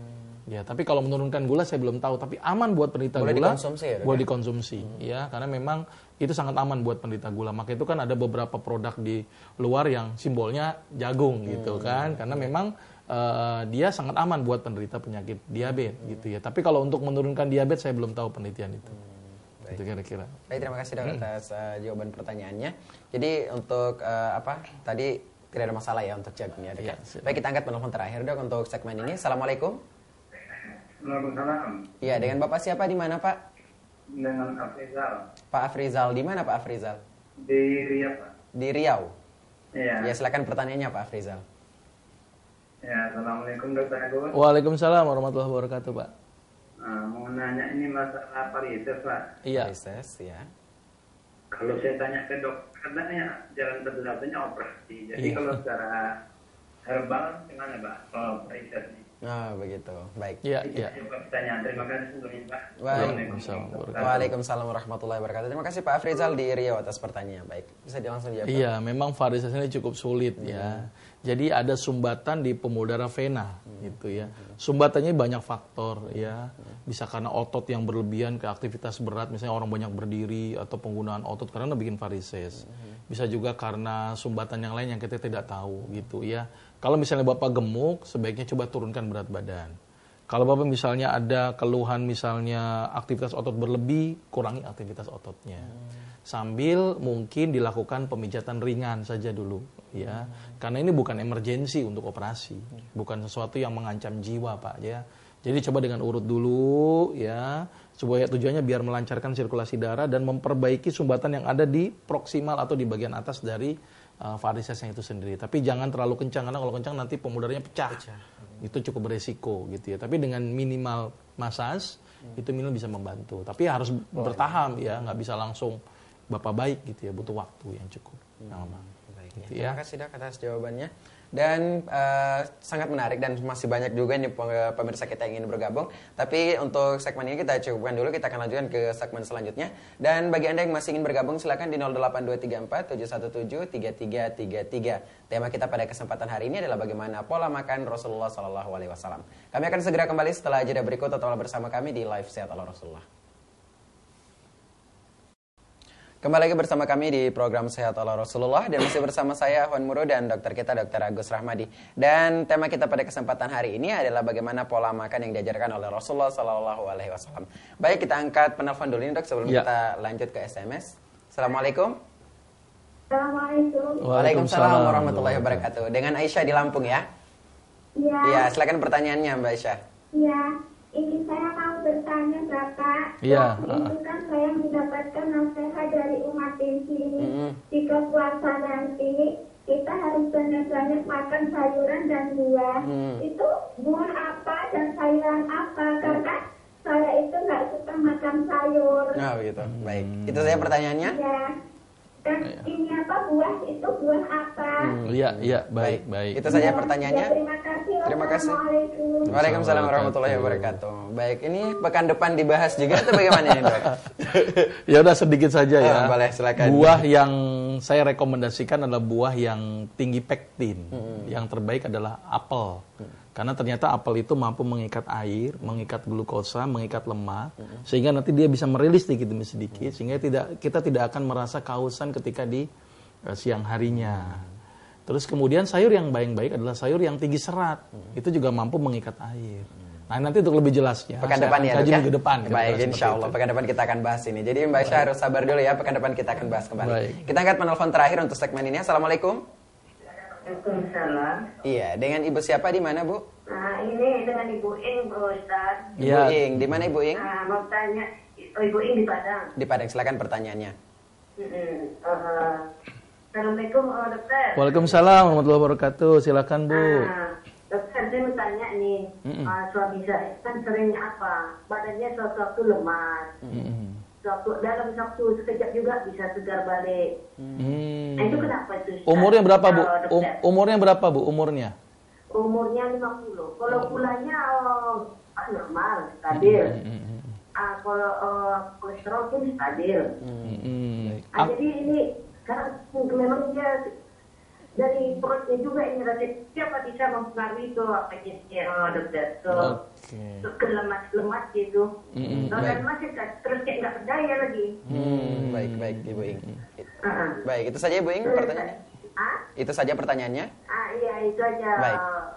Ya, tapi kalau menurunkan gula saya belum tahu. Tapi aman buat penderita Boleh gula. dikonsumsi ya, Dok, boleh ya? dikonsumsi, ya, karena memang itu sangat aman buat penderita gula. Maka itu kan ada beberapa produk di luar yang simbolnya jagung gitu kan, karena memang uh, dia sangat aman buat penderita penyakit diabetes gitu ya. Tapi kalau untuk menurunkan diabetes saya belum tahu penelitian itu. Baik. Itu kira-kira. Baik, terima kasih Dok atas uh, jawaban pertanyaannya. Jadi untuk uh, apa? Tadi tidak ada masalah ya untuk jagung ya, Dok. Iya, Ya. silakan. Baik, kita angkat penelpon terakhir, Dok, untuk segmen ini. Assalamualaikum. Waalaikumsalam. Iya, dengan Bapak siapa di mana, Pak? Dengan Afrizal Pak Afrizal di mana, Pak Afrizal? di Riau, Pak. Di Riau. Iya. Ya, silakan pertanyaannya Pak Afrizal. Ya, Assalamualaikum, Dokter Agus. Waalaikumsalam warahmatullahi wabarakatuh, Pak. Nah, mau nanya ini masalah varietes, Pak. Iya. Rises, ya. Kalau saya tanya ke dokter, katanya jalan satu-satunya operasi. Jadi Iya. kalau secara herbal gimana Pak? Kalau risetnya? Ah, begitu. Baik. Iya, iya. Pertanyaan. Terima kasih sebelumnya Pak. Waalaikumsalam. Waalaikumsalam warahmatullahi wabarakatuh. Terima kasih Pak Afrizal di Riau atas pertanyaannya. Baik. Bisa langsung jawab. Iya, memang varises ini cukup sulit hmm. ya. Jadi ada sumbatan di pembuluh darah vena hmm. gitu ya. Sumbatannya banyak faktor ya. Bisa karena otot yang berlebihan ke aktivitas berat, misalnya orang banyak berdiri atau penggunaan otot karena bikin varises. Bisa juga karena sumbatan yang lain yang kita tidak tahu gitu ya. Kalau misalnya Bapak gemuk, sebaiknya coba turunkan berat badan. Kalau Bapak misalnya ada keluhan misalnya aktivitas otot berlebih, kurangi aktivitas ototnya. Sambil mungkin dilakukan pemijatan ringan saja dulu ya. Karena ini bukan emergensi untuk operasi, bukan sesuatu yang mengancam jiwa Pak ya. Jadi coba dengan urut dulu ya, supaya tujuannya biar melancarkan sirkulasi darah dan memperbaiki sumbatan yang ada di proksimal atau di bagian atas dari uh, varisesnya itu sendiri. Tapi jangan terlalu kencang, karena kalau kencang nanti pembuluh darahnya pecah. pecah. Itu cukup beresiko gitu ya. Tapi dengan minimal massage hmm. itu minimal bisa membantu. Tapi harus oh, bertahap ya, nggak bisa langsung Bapak baik gitu ya, butuh waktu yang cukup. Hmm. Nah, baik, gitu ya. Terima kasih Dok atas jawabannya. Dan uh, sangat menarik dan masih banyak juga nih pemirsa kita yang ingin bergabung. Tapi untuk segmen ini kita cukupkan dulu, kita akan lanjutkan ke segmen selanjutnya. Dan bagi Anda yang masih ingin bergabung silakan di nol delapan dua tiga empat tujuh satu tujuh tiga tiga tiga tiga. Tema kita pada kesempatan hari ini adalah bagaimana pola makan Rasulullah shallallahu alaihi wasallam. Kami akan segera kembali setelah jeda berikut. Tetaplah bersama kami di Live Sehat ala Rasulullah. Kembali lagi bersama kami di program Sehat ala Rasulullah dan masih bersama saya Hon Muro dan dokter kita Dokter Agus Rahmadi. Dan tema kita pada kesempatan hari ini adalah bagaimana pola makan yang diajarkan oleh Rasulullah Sallallahu Alaihi Wasallam. Baik, kita angkat penelpon dulu ini Dok sebelum ya. kita lanjut ke S M S. Assalamualaikum. Assalamualaikum. Waalaikumsalam warahmatullahi wabarakatuh. Dengan Aisyah di Lampung ya? Iya. Iya, silakan pertanyaannya Mbak Aisyah. Iya. Ini saya mau bertanya Bapak, ya, itu kan saya mendapatkan nasihat dari umat T V ini, mm-hmm. jika puasa nanti kita harus banyak-banyak makan sayuran dan buah. Mm. Itu buah apa dan sayuran apa? Karena saya itu nggak suka makan sayur. Nah begitu, baik. Itu saya pertanyaannya. Iya. Dan ya. ini apa buah itu buah apa? Iya, hmm. iya, baik, baik. Itu saja ya, pertanyaannya. Ya, terima kasih. Terima kasih. Waalaikumsalam. Waalaikumsalam warahmatullahi wabarakatuh. Baik, ini pekan depan dibahas juga atau bagaimana ini, Dok? Ya udah sedikit saja ya. Oh, boleh, silakan. Buah yang saya rekomendasikan adalah buah yang tinggi pektin. Hmm. Yang terbaik adalah apel. Hmm. Karena ternyata apel itu mampu mengikat air, mengikat glukosa, mengikat lemak, mm-hmm. sehingga nanti dia bisa merilis sedikit demi sedikit, mm-hmm. sehingga tidak kita tidak akan merasa kehausan ketika di uh, siang harinya. Mm-hmm. Terus kemudian sayur yang baik-baik adalah sayur yang tinggi serat, mm-hmm. itu juga mampu mengikat air. Mm-hmm. Nah nanti untuk lebih jelasnya, pekan depan ya, kaji minggu depan. Baik, insya Allah pekan depan kita akan bahas ini. Jadi Mbak Aisyah harus sabar dulu ya, pekan depan kita akan bahas kembali. Baik. Kita angkat penelpon terakhir untuk segmen ini. Assalamualaikum. Waalaikumsalam. Iya, dengan Ibu siapa di mana, Bu? Nah, ini dengan Ibu Ing, Pak Ustaz. Ibu ya. Ing, di mana Ibu Ing? Nah, mau tanya, oh, Ibu Ing di Padang. Di Padang, silakan pertanyaannya. Mm-hmm. Uh, Assalamualaikum, oh, dokter. Waalaikumsalam warahmatullahi wabarakatuh. Silakan, Bu. Uh, dokter, saya mau tanya nih, mm-hmm. uh, suami saya kan seringnya apa? Badannya suatu-suatu lemas. Mm-hmm. Suatu, dalam waktu sekejap juga bisa segar balik. Hmm. Nah, itu kenapa itu? Umurnya berapa, Bu? Um, umurnya berapa, Bu? Umurnya? Umurnya lima puluh. Kalau gulanya oh, normal, stabil. Hmm. Ah, kalau uh, kolesterol pun stabil. Hmm. Ah, jadi ini karena memang dia dari perutnya juga ini rasanya siapa bisa mempengaruhi itu apa ya oh, dokter so, okay. so ke lemas-lemas gitu mm-hmm. so, dan masih terus kayak nggak berdaya lagi hmm, baik baik Ibu Ing uh-huh. Baik itu saja Ibu Ing pertanyaannya ah? Itu saja pertanyaannya ah iya itu aja baik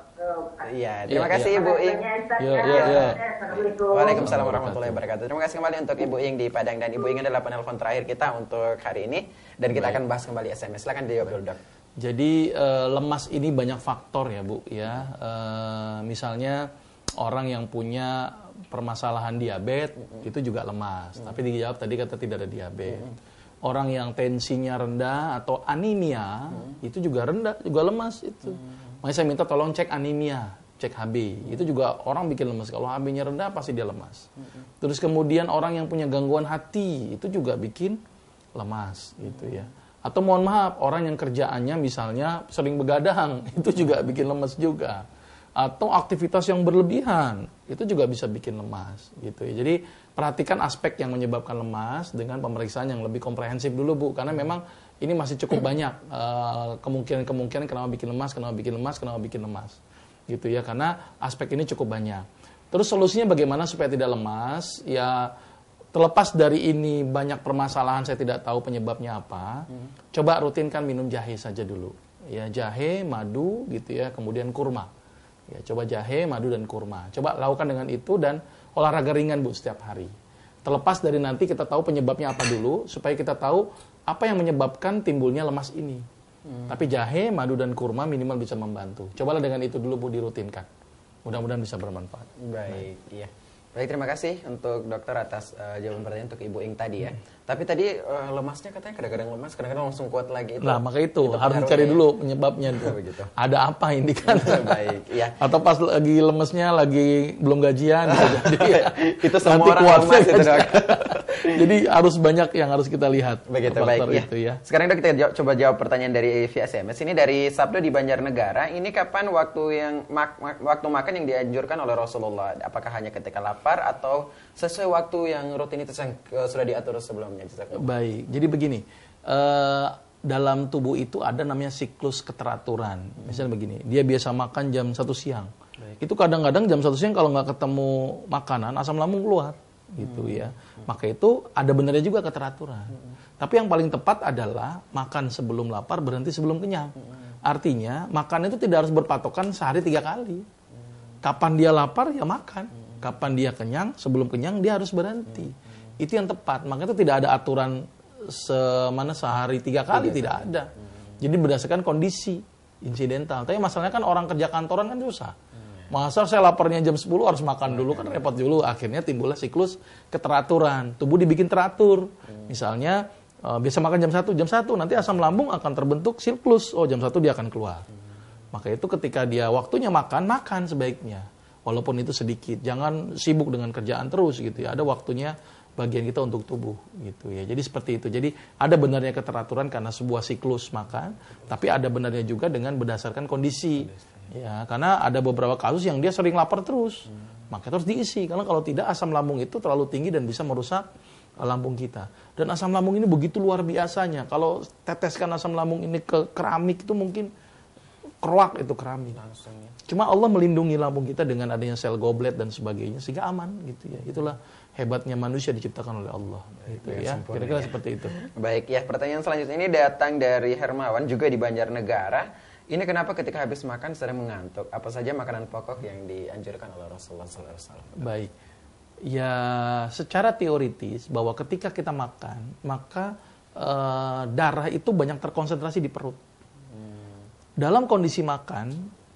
iya uh, terima ya, kasih ya. Ibu Ing ya, ya, ya. Waalaikumsalam warahmatullahi wabarakatuh. Terima kasih kembali untuk Ibu Ing di Padang dan Ibu Ing adalah penelpon terakhir kita untuk hari ini dan kita baik. akan bahas kembali S M S. Silakan dijawab dulu Dok. Jadi uh, lemas ini banyak faktor ya Bu ya. Uh, misalnya orang yang punya permasalahan diabetes mm-hmm. itu juga lemas. Mm-hmm. Tapi dijawab tadi kata tidak ada diabetes. Mm-hmm. Orang yang tensinya rendah atau anemia mm-hmm. itu juga rendah, juga lemas itu. Mm-hmm. Makanya saya minta tolong cek anemia, cek H B. Mm-hmm. Itu juga orang bikin lemas. Kalau H B-nya rendah pasti dia lemas. Mm-hmm. Terus kemudian orang yang punya gangguan hati itu juga bikin lemas gitu ya. Atau mohon maaf, orang yang kerjaannya misalnya sering begadang, itu juga bikin lemas juga. Atau aktivitas yang berlebihan, itu juga bisa bikin lemas gitu ya. Jadi perhatikan aspek yang menyebabkan lemas dengan pemeriksaan yang lebih komprehensif dulu Bu, karena memang ini masih cukup banyak uh, kemungkinan-kemungkinan kenapa bikin lemas, kenapa bikin lemas, kenapa bikin lemas gitu ya, karena aspek ini cukup banyak. Terus solusinya bagaimana supaya tidak lemas? Ya terlepas dari ini banyak permasalahan, saya tidak tahu penyebabnya apa. Hmm. Coba rutinkan minum jahe saja dulu. Ya, jahe, madu gitu ya, kemudian kurma. Ya, coba jahe, madu dan kurma. Coba lakukan dengan itu dan olahraga ringan Bu setiap hari. Terlepas dari nanti kita tahu penyebabnya apa dulu, supaya kita tahu apa yang menyebabkan timbulnya lemas ini. Hmm. Tapi jahe, madu dan kurma minimal bisa membantu. Cobalah dengan itu dulu Bu dirutinkan. Mudah-mudahan bisa bermanfaat. Baik, iya. Baik, terima kasih untuk dokter atas uh, jawaban pertanyaan untuk Ibu Ing tadi ya. Hmm. Tapi tadi uh, lemasnya katanya kadang-kadang lemas, kadang-kadang langsung kuat lagi. Itu, nah, maka itu, itu harus cari dulu penyebabnya. Begitu. Ada apa ini kan? Baik, iya. Atau pas lagi lemesnya, lagi belum gajian. Jadi, ya, itu semua orang lemas itu dok. Jadi harus banyak yang harus kita lihat. Begitu, baik ya. Itu, ya. Sekarang dok kita jawab, coba jawab pertanyaan dari via S M S. Ini dari Sabdo di Banjarnegara. Ini kapan waktu yang mak, mak, waktu makan yang dianjurkan oleh Rasulullah? Apakah hanya ketika lapar atau sesuai waktu yang rutinitas yang uh, sudah diatur sebelumnya? Baik, jadi begini, uh, dalam tubuh itu ada namanya siklus keteraturan. Hmm. Misalnya begini, dia biasa makan jam satu siang. Baik. Itu kadang-kadang jam satu siang kalau nggak ketemu makanan, asam lambung keluar. Gitu hmm. ya. Hmm. Maka itu ada benarnya juga keteraturan. Hmm. Tapi yang paling tepat adalah makan sebelum lapar, berhenti sebelum kenyang. Hmm. Artinya, makan itu tidak harus berpatokan sehari tiga kali. Hmm. Kapan dia lapar, ya makan. Hmm. Kapan dia kenyang, sebelum kenyang dia harus berhenti. Hmm. Itu yang tepat. Makanya itu tidak ada aturan semana sehari tiga kali, tidak, tidak ada. Hmm. Jadi berdasarkan kondisi insidental. Tapi masalahnya kan orang kerja kantoran kan susah. Hmm. Masa saya laparnya jam sepuluh harus makan dulu, kan repot dulu. Akhirnya timbullah siklus keteraturan. Tubuh dibikin teratur. Hmm. Misalnya uh, biasa makan jam satu, jam satu nanti asam lambung akan terbentuk siklus. Oh, jam satu dia akan keluar. Hmm. Maka itu ketika dia waktunya makan, makan sebaiknya. Walaupun itu sedikit. Jangan sibuk dengan kerjaan terus gitu ya. Ada waktunya bagian kita untuk tubuh gitu ya. Jadi seperti itu. Jadi ada benarnya keteraturan karena sebuah siklus makan, tapi ada benarnya juga dengan berdasarkan kondisi. Ya, karena ada beberapa kasus yang dia sering lapar terus. Hmm. Maka terus diisi, karena kalau tidak asam lambung itu terlalu tinggi dan bisa merusak lambung kita. Dan asam lambung ini begitu luar biasanya. Kalau teteskan asam lambung ini ke keramik itu mungkin keruak itu keramik. Cuma Allah melindungi lambung kita dengan adanya sel goblet dan sebagainya sehingga aman gitu ya. Itulah hebatnya manusia diciptakan oleh Allah gitu ya. Kira-kira ya. Seperti itu. Baik ya, pertanyaan selanjutnya ini datang dari Hermawan juga di Banjarnegara. Ini kenapa ketika habis makan sering mengantuk? Apa saja makanan pokok yang dianjurkan oleh Rasulullah shallallahu alaihi wasallam? Baik. Ya, secara teoritis bahwa ketika kita makan, maka uh, darah itu banyak terkonsentrasi di perut. Hmm. Dalam kondisi makan,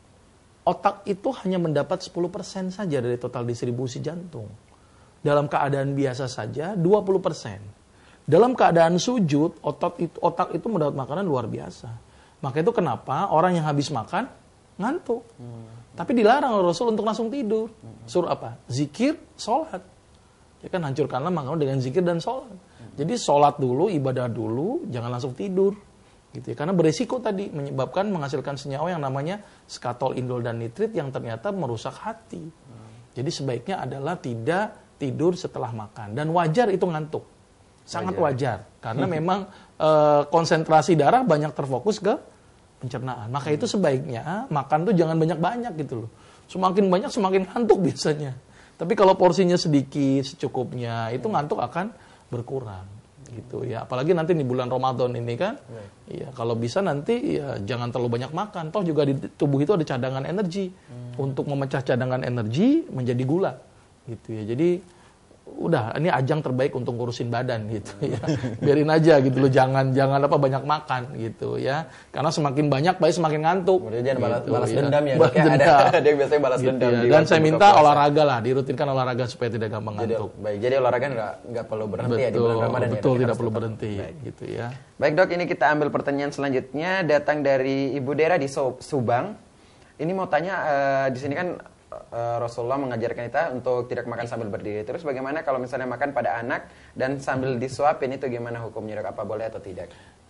otak itu hanya mendapat sepuluh persen saja dari total distribusi jantung. Dalam keadaan biasa saja dua puluh persen. Dalam keadaan sujud, otak itu, otak itu mendapat makanan luar biasa. Maka itu kenapa orang yang habis makan ngantuk. Hmm. Tapi dilarang oleh Rasul untuk langsung tidur. Hmm. Suruh apa? Zikir, sholat. Ya kan, hancurkanlah makanan dengan zikir dan sholat. Hmm. Jadi sholat dulu, ibadah dulu, jangan langsung tidur. Gitu ya. Karena beresiko tadi menyebabkan menghasilkan senyawa yang namanya skatol, indol, dan nitrit yang ternyata merusak hati. Hmm. Jadi sebaiknya adalah tidak tidur setelah makan. Dan wajar itu ngantuk. Sangat wajar. wajar. Karena memang e, konsentrasi darah banyak terfokus ke pencernaan. Maka hmm. itu sebaiknya makan tuh jangan banyak-banyak gitu loh. Semakin banyak semakin ngantuk biasanya. Tapi kalau porsinya sedikit, secukupnya, itu ngantuk akan berkurang. Gitu ya. Apalagi nanti di bulan Ramadan ini kan. Hmm. Ya, kalau bisa nanti ya jangan terlalu banyak makan. Toh juga di tubuh itu ada cadangan energi. Hmm. Untuk memecah cadangan energi menjadi gula. Gitu ya. Jadi udah ini ajang terbaik untuk ngurusin badan gitu ya. Biarin aja gitu loh, jangan jangan apa banyak makan gitu ya. Karena semakin banyak bayi semakin ngantuk. Kemudian gitu, balas, balas ya. dendam ya. Balas dendam. Ada, ada yang biasanya balas gitu dendam. Ya. Dan saya minta olahraga lah, dirutinkan olahraga supaya tidak gampang jadi, ngantuk. Baik, jadi olahraga nggak nggak perlu berhenti betul, ya di bulan Ramadan. Betul, ya, tidak perlu berhenti baik. Gitu ya. Baik dok, ini kita ambil pertanyaan selanjutnya datang dari Ibu Dera di Subang. Ini mau tanya uh, di sini kan Rasulullah mengajarkan kita untuk tidak makan sambil berdiri. Terus bagaimana kalau misalnya makan pada anak dan sambil disuapin, itu gimana hukumnya dok? Apa boleh atau tidak?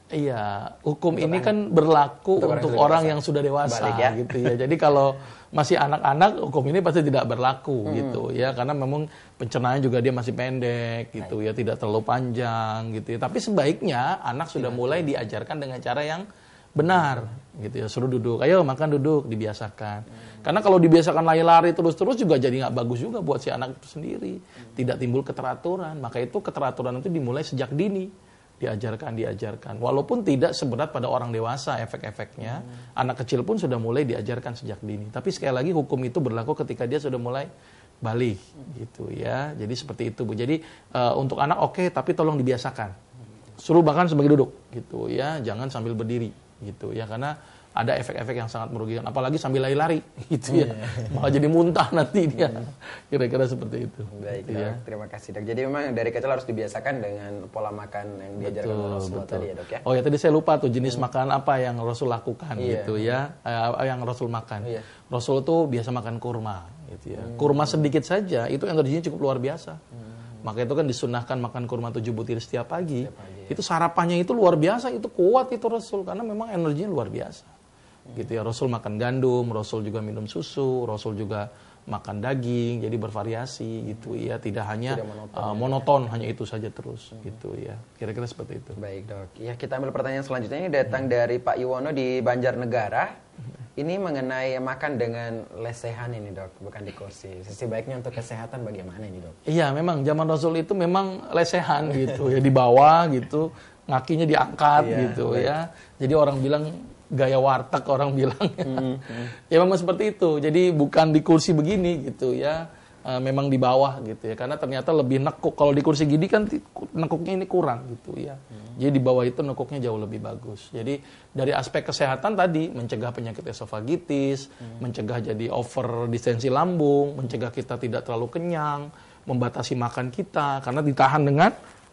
Iya, hukum untuk ini kan berlaku untuk, untuk orang, yang sudah dewasa, Balik, ya? gitu ya. Jadi kalau masih anak-anak, hukum ini pasti tidak berlaku hmm. gitu ya, karena memang pencernaan juga dia masih pendek gitu ya, tidak terlalu panjang gitu ya. Tapi sebaiknya anak sudah mulai diajarkan dengan cara yang benar gitu ya, suruh duduk, ayo makan duduk, dibiasakan. Hmm. Karena kalau dibiasakan lari-lari terus-terus juga jadi nggak bagus juga buat si anak itu sendiri, hmm. tidak timbul keteraturan. Maka itu keteraturan itu dimulai sejak dini. Diajarkan, diajarkan. Walaupun tidak seberat pada orang dewasa efek-efeknya, hmm. anak kecil pun sudah mulai diajarkan sejak dini. Tapi sekali lagi hukum itu berlaku ketika dia sudah mulai balik, hmm. gitu ya. Jadi seperti itu, Bu. Jadi uh, untuk anak oke, okay, tapi tolong dibiasakan. Suruh bahkan sebagai duduk, gitu ya. Jangan sambil berdiri, gitu ya. Karena ada efek-efek yang sangat merugikan, apalagi sambil lari-lari, gitu ya, malah jadi muntah nanti dia, kira-kira seperti itu. Baik, gitu dok. Ya. Terima kasih dok. Jadi memang dari kecil harus dibiasakan dengan pola makan yang diajarkan oleh Rasulullah tadi ya dok ya. Oh ya tadi saya lupa tuh jenis hmm. makanan apa yang Rasul lakukan iya. gitu ya, eh, yang Rasul makan. Iya. Rasul tuh biasa makan kurma, gitu ya. Hmm. Kurma sedikit saja itu energinya cukup luar biasa. Hmm. Maka itu kan disunahkan makan kurma tujuh butir setiap pagi. Setiap pagi ya. Itu sarapannya itu luar biasa, itu kuat itu Rasul karena memang energinya luar biasa. Gitu ya, Rasul makan gandum, Rasul juga minum susu, Rasul juga makan daging, jadi bervariasi gitu ya, tidak hanya tidak monoton, uh, monoton ya. Hanya itu saja terus hmm. gitu ya, kira-kira seperti itu. Baik dok, ya kita ambil pertanyaan selanjutnya ini datang hmm. dari Pak Iwono di Banjarnegara. Ini mengenai makan dengan lesehan ini dok, bukan di kursi. Sisi baiknya untuk kesehatan bagaimana ini dok? Iya, memang zaman Rasul itu memang lesehan gitu ya, di bawah gitu, ngakinya diangkat iya, gitu baik. Ya. Jadi orang bilang gaya warteg orang bilang. Mm-hmm. Ya memang seperti itu. Jadi bukan di kursi begini gitu ya. E, memang di bawah gitu ya. Karena ternyata lebih nekuk. Kalau di kursi gini kan nekuknya ini kurang gitu ya. Mm-hmm. Jadi di bawah itu nekuknya jauh lebih bagus. Jadi dari aspek kesehatan tadi mencegah penyakit esofagitis, mm-hmm. mencegah jadi over distensi lambung, mencegah kita tidak terlalu kenyang, membatasi makan kita karena ditahan dengan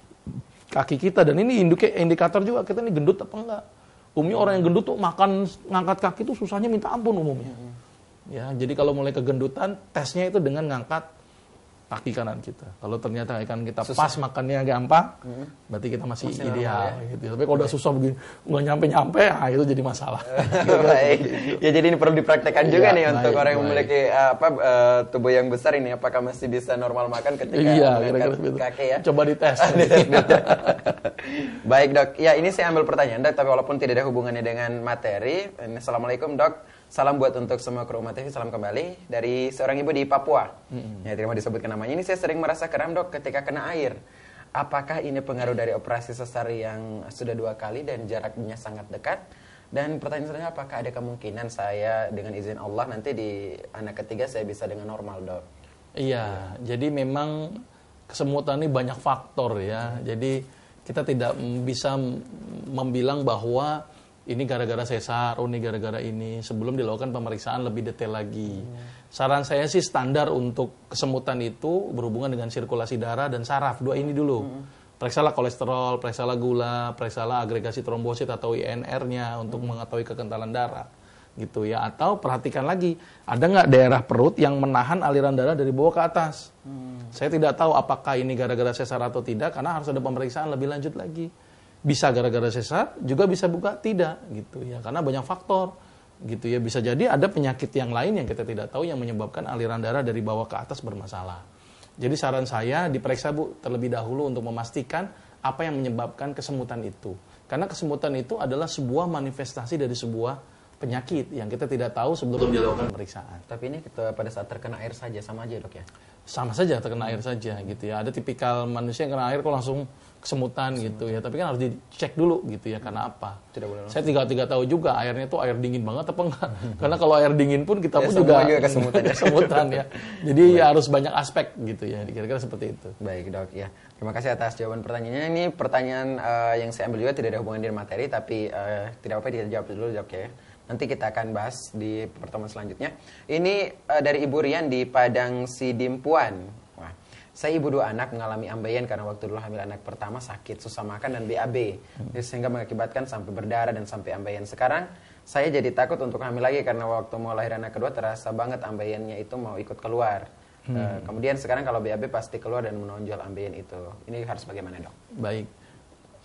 kaki kita, dan ini indikator juga kita ini gendut apa enggak. Umumnya orang yang gendut tuh makan ngangkat kaki tuh susahnya minta ampun umumnya. Ya, jadi kalau mulai kegendutan, tesnya itu dengan ngangkat kaki kanan kita. Kalau ternyata kan kita susah. Pas makannya gampang, hmm. berarti kita masih, masih ideal. Ya? Gitu. Tapi kalau udah susah begini, nggak nyampe-nyampe, ah itu jadi masalah. Baik. Ya jadi ini perlu dipraktekkan juga ya, nih baik, untuk orang yang memiliki apa uh, tubuh yang besar ini, apakah masih bisa normal makan ketika iya, mengangkat kaki ya? Coba dites. Baik dok, ya ini saya ambil pertanyaan dok, tapi walaupun tidak ada hubungannya dengan materi. Assalamualaikum dok. Salam buat untuk semua kru Umat T V, salam kembali dari seorang ibu di Papua. Mm-hmm. Ya, terima disebutkan namanya. Ini saya sering merasa kram dok ketika kena air. Apakah ini pengaruh dari operasi sesar yang sudah dua kali dan jaraknya sangat dekat? Dan pertanyaan selanjutnya, apakah ada kemungkinan saya dengan izin Allah nanti di anak ketiga saya bisa dengan normal dok? Iya, ya. Jadi memang kesemutan ini banyak faktor ya. Hmm. Jadi kita tidak bisa membilang bahwa ini gara-gara sesar, oh ini gara-gara ini. Sebelum dilakukan pemeriksaan lebih detail lagi. Hmm. Saran saya sih standar untuk kesemutan itu berhubungan dengan sirkulasi darah dan saraf. Dua ini dulu. Hmm. Periksalah kolesterol, periksalah gula, periksalah agregasi trombosit atau I N R-nya untuk hmm. mengetahui kekentalan darah. Gitu ya. Atau perhatikan lagi, ada nggak daerah perut yang menahan aliran darah dari bawah ke atas. Hmm. Saya tidak tahu apakah ini gara-gara sesar atau tidak, karena harus ada pemeriksaan lebih lanjut lagi. Bisa gara-gara sesar, juga bisa buka tidak gitu ya, karena banyak faktor gitu ya. Bisa jadi ada penyakit yang lain yang kita tidak tahu yang menyebabkan aliran darah dari bawah ke atas bermasalah. Jadi saran saya diperiksa Bu terlebih dahulu untuk memastikan apa yang menyebabkan kesemutan itu, karena kesemutan itu adalah sebuah manifestasi dari sebuah penyakit yang kita tidak tahu sebelum dilakukan pemeriksaan. Tapi ini kita pada saat terkena air saja sama aja dok ya? Sama saja terkena air saja gitu ya. Ada tipikal manusia yang kena air kok langsung kesemutan gitu ya, tapi kan harus dicek dulu gitu ya, karena apa? Tidak boleh. Saya tiga tiga tahu juga airnya tuh air dingin banget apa enggak? Karena kalau air dingin pun kita ya, pun juga, juga kesemutan, kesemutan ya. Jadi ya harus banyak aspek gitu ya, kira-kira seperti itu. Baik dok ya, terima kasih atas jawaban pertanyaannya. Ini pertanyaan uh, yang saya ambil juga tidak ada hubungan dengan materi, tapi uh, tidak apa-apa dijawab dulu dok ya. Nanti kita akan bahas di pertemuan selanjutnya. Ini uh, dari Ibu Rian di Padang Sidimpuan. Saya ibu dua anak mengalami ambeian karena waktu dulu hamil anak pertama sakit, susah makan dan B A B. Hmm. Sehingga mengakibatkan sampai berdarah dan sampai ambeian. Sekarang saya jadi takut untuk hamil lagi karena waktu mau lahir anak kedua terasa banget ambeiannya itu mau ikut keluar. Hmm. Uh, kemudian sekarang kalau B A B pasti keluar dan menonjol ambeian itu. Ini harus bagaimana dok? Baik.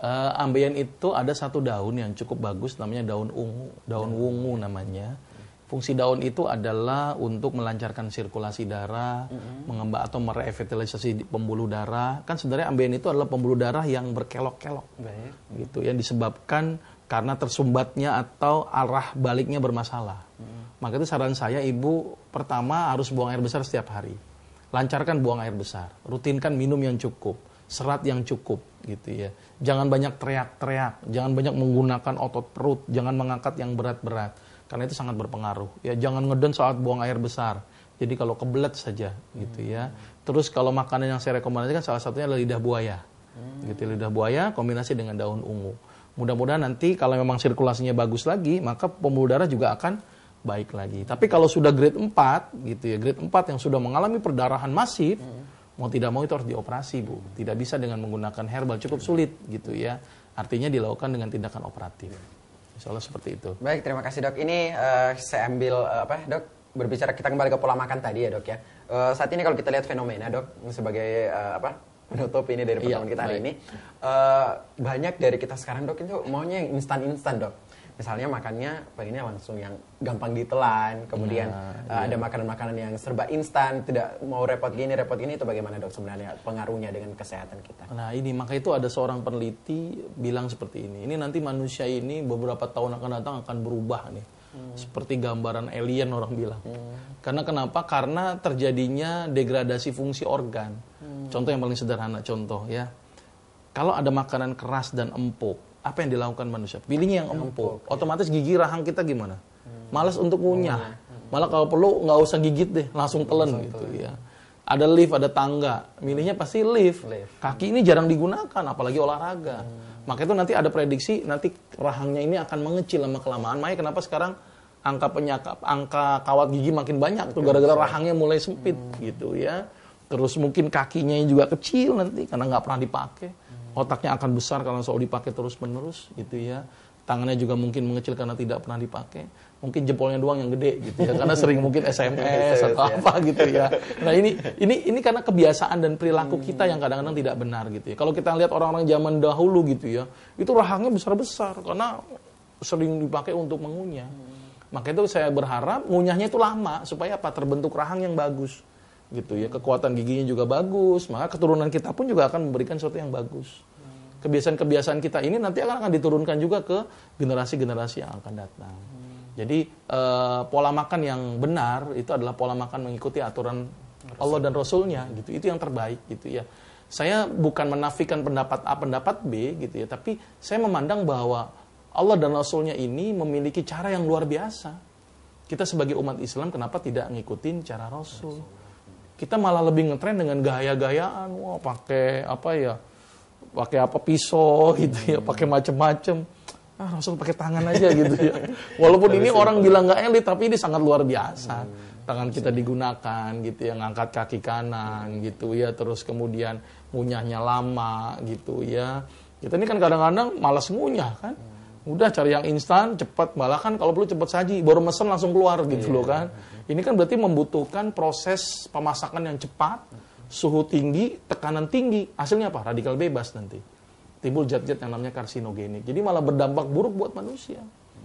Uh, ambeien itu ada satu daun yang cukup bagus, namanya daun ungu, daun wungu namanya. Fungsi daun itu adalah untuk melancarkan sirkulasi darah, mm-hmm. mengembang atau merevitalisasi pembuluh darah. Kan sebenarnya ambeien itu adalah pembuluh darah yang berkelok-kelok, Baik. gitu, yang disebabkan karena tersumbatnya atau arah baliknya bermasalah. Mm-hmm. Maka itu saran saya, ibu pertama harus buang air besar setiap hari. Lancarkan buang air besar, rutinkan minum yang cukup, serat yang cukup, gitu ya. Jangan banyak teriak-teriak, jangan banyak menggunakan otot perut, jangan mengangkat yang berat-berat, karena itu sangat berpengaruh. Ya, jangan ngeden saat buang air besar. Jadi kalau kebelet saja, gitu ya. Terus kalau makanan yang saya rekomendasikan salah satunya adalah lidah buaya. Hmm. Gitu, lidah buaya kombinasi dengan daun ungu. Mudah-mudahan nanti kalau memang sirkulasinya bagus lagi, maka pembuluh darah juga akan baik lagi. Tapi kalau sudah grade empat, gitu ya, grade empat yang sudah mengalami perdarahan masif, hmm. mau tidak mau itu harus dioperasi, Bu. Tidak bisa dengan menggunakan herbal, cukup sulit, gitu ya. Artinya dilakukan dengan tindakan operatif. Insyaallah seperti itu. Baik, terima kasih dok. Ini uh, saya ambil uh, apa dok, berbicara kita kembali ke pola makan tadi ya dok ya. Uh, saat ini kalau kita lihat fenomena dok, sebagai uh, apa penutup ini dari pertemuan iya, kita hari baik. ini, uh, banyak dari kita sekarang dok itu maunya yang instan-instan dok. Misalnya makannya pengennya langsung yang gampang ditelan, kemudian nah, uh, iya. ada makanan-makanan yang serba instan, tidak mau repot gini, repot gini, itu bagaimana dok sebenarnya pengaruhnya dengan kesehatan kita? Nah ini, maka itu ada seorang peneliti bilang seperti ini, ini nanti manusia ini beberapa tahun akan datang akan berubah nih, hmm. seperti gambaran alien orang bilang. Hmm. Karena kenapa? Karena terjadinya degradasi fungsi organ. Hmm. Contoh yang paling sederhana, contoh ya, kalau ada makanan keras dan empuk, apa yang dilakukan manusia? Pilihnya yang empuk. Otomatis gigi rahang kita gimana? Hmm. Malas untuk ngunyah. Hmm. Malah kalau perlu nggak usah gigit deh, langsung telan gitu ya. Ada lift, ada tangga. Milihnya pasti lift. lift. Kaki ini jarang digunakan, apalagi olahraga. Hmm. Maka itu nanti ada prediksi, nanti rahangnya ini akan mengecil lama kelamaan. Makanya kenapa sekarang angka penyakit, angka kawat gigi makin banyak tuh gara-gara rahangnya mulai sempit hmm. gitu ya. Terus mungkin kakinya juga kecil nanti karena nggak pernah dipakai. Otaknya akan besar karena selalu dipakai terus-menerus gitu ya. Tangannya juga mungkin mengecil karena tidak pernah dipakai. Mungkin jempolnya doang yang gede gitu ya. Karena sering mungkin S M S atau apa gitu ya. Nah ini ini ini karena kebiasaan dan perilaku kita yang kadang-kadang tidak benar gitu ya. Kalau kita lihat orang-orang zaman dahulu gitu ya, itu rahangnya besar-besar karena sering dipakai untuk mengunyah. Maka itu saya berharap ngunyahnya itu lama supaya apa? Terbentuk rahang yang bagus. Gitu ya, kekuatan giginya juga bagus, maka keturunan kita pun juga akan memberikan sesuatu yang bagus. Kebiasaan-kebiasaan kita ini nanti akan akan diturunkan juga ke generasi-generasi yang akan datang. Hmm. Jadi eh, pola makan yang benar itu adalah pola makan mengikuti aturan Allah dan Rasulnya, gitu. Itu yang terbaik, gitu ya. Saya bukan menafikan pendapat A, pendapat B, gitu ya, tapi saya memandang bahwa Allah dan Rasulnya ini memiliki cara yang luar biasa. Kita sebagai umat Islam kenapa tidak ngikutin cara Rasul? Kita malah lebih ngetren dengan gaya-gayaan, wah pakai apa ya, pakai apa pisau gitu ya, pakai macem-macem. Ah Rasul pakai tangan aja gitu ya. Walaupun ini orang bilang nggak elit, tapi ini sangat luar biasa. Tangan kita digunakan gitu ya, ngangkat kaki kanan gitu ya, terus kemudian ngunyahnya lama gitu ya. Kita ini kan kadang-kadang malas ngunyah kan. Udah cari yang instan, cepat, malah kan kalau perlu cepat saji, baru mesen langsung keluar gitu loh kan. Ini kan berarti membutuhkan proses pemasakan yang cepat, suhu tinggi, tekanan tinggi. Hasilnya apa? Radikal bebas nanti. Timbul zat-zat yang namanya karsinogenik. Jadi malah berdampak buruk buat manusia.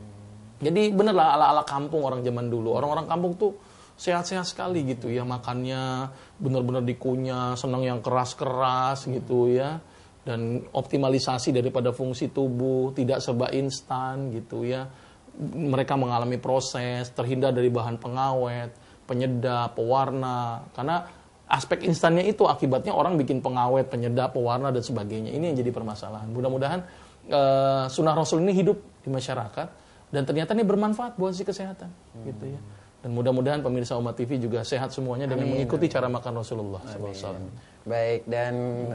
Jadi benerlah ala-ala kampung orang zaman dulu. Orang-orang kampung tuh sehat-sehat sekali gitu ya. Makannya bener-bener dikunyah, senang yang keras-keras gitu ya. Dan optimalisasi daripada fungsi tubuh, tidak serba instan gitu ya. Mereka mengalami proses, terhindar dari bahan pengawet, penyedap, pewarna. Karena aspek instannya itu akibatnya orang bikin pengawet, penyedap, pewarna dan sebagainya. Ini yang jadi permasalahan. Mudah-mudahan uh, sunnah Rasul ini hidup di masyarakat dan ternyata ini bermanfaat buat si kesehatan hmm. gitu ya. Dan mudah-mudahan pemirsa Umat T V juga sehat semuanya dengan Amin. mengikuti cara makan Rasulullah shallallahu alaihi wasallam. Baik, dan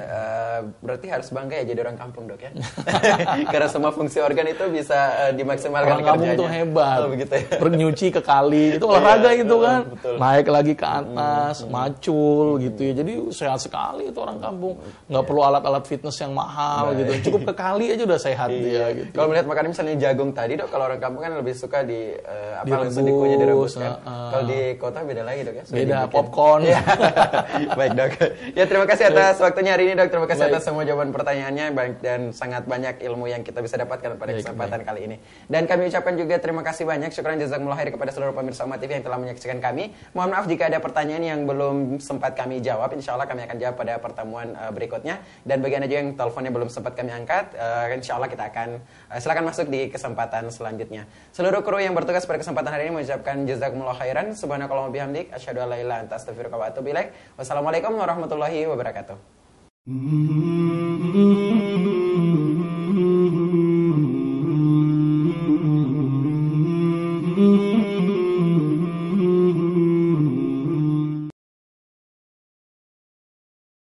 uh, berarti harus bangga ya jadi orang kampung dok ya. Karena semua fungsi organ itu bisa uh, dimaksimalkan orang kampung kerjanya. Tuh hebat. Oh, begitu ya. Bernyuci ke kali, itu olahraga gitu kan. Betul. Naik lagi ke atas, hmm. macul hmm. gitu ya. Jadi sehat sekali itu orang kampung. Nggak yeah. perlu alat-alat fitness yang mahal Baik. gitu. Cukup ke kali aja udah sehat dia gitu. Kalau melihat makanan misalnya jagung tadi dok, kalau orang kampung kan lebih suka di uh, apa langsung dikunyah direbus kan. Uh, uh. Kalau di kota beda lagi dok ya. Beda popcorn. Baik dok. Ya terima terima kasih atas waktunya hari ini dok. Terima kasih Baik. atas semua jawaban pertanyaannya baik, dan sangat banyak ilmu yang kita bisa dapatkan pada Baik, kesempatan baik. kali ini. Dan kami ucapkan juga terima kasih banyak, syukran jazakumullah khair kepada seluruh pemirsa Umat T V yang telah menyaksikan kami. Mohon maaf jika ada pertanyaan yang belum sempat kami jawab. Insya Allah kami akan jawab pada pertemuan uh, berikutnya. Dan bagi anda juga yang teleponnya belum sempat kami angkat, uh, insya Allah kita akan uh, silakan masuk di kesempatan selanjutnya. Seluruh kru yang bertugas pada kesempatan hari ini mengucapkan jazakumullah khairan. Subhanakallahumma bihamdik, asyhadu an la ilaha illa anta astaghfiruka wa atubu ilaik. Wassalamualaikum warahmatullahi wabarakatuh.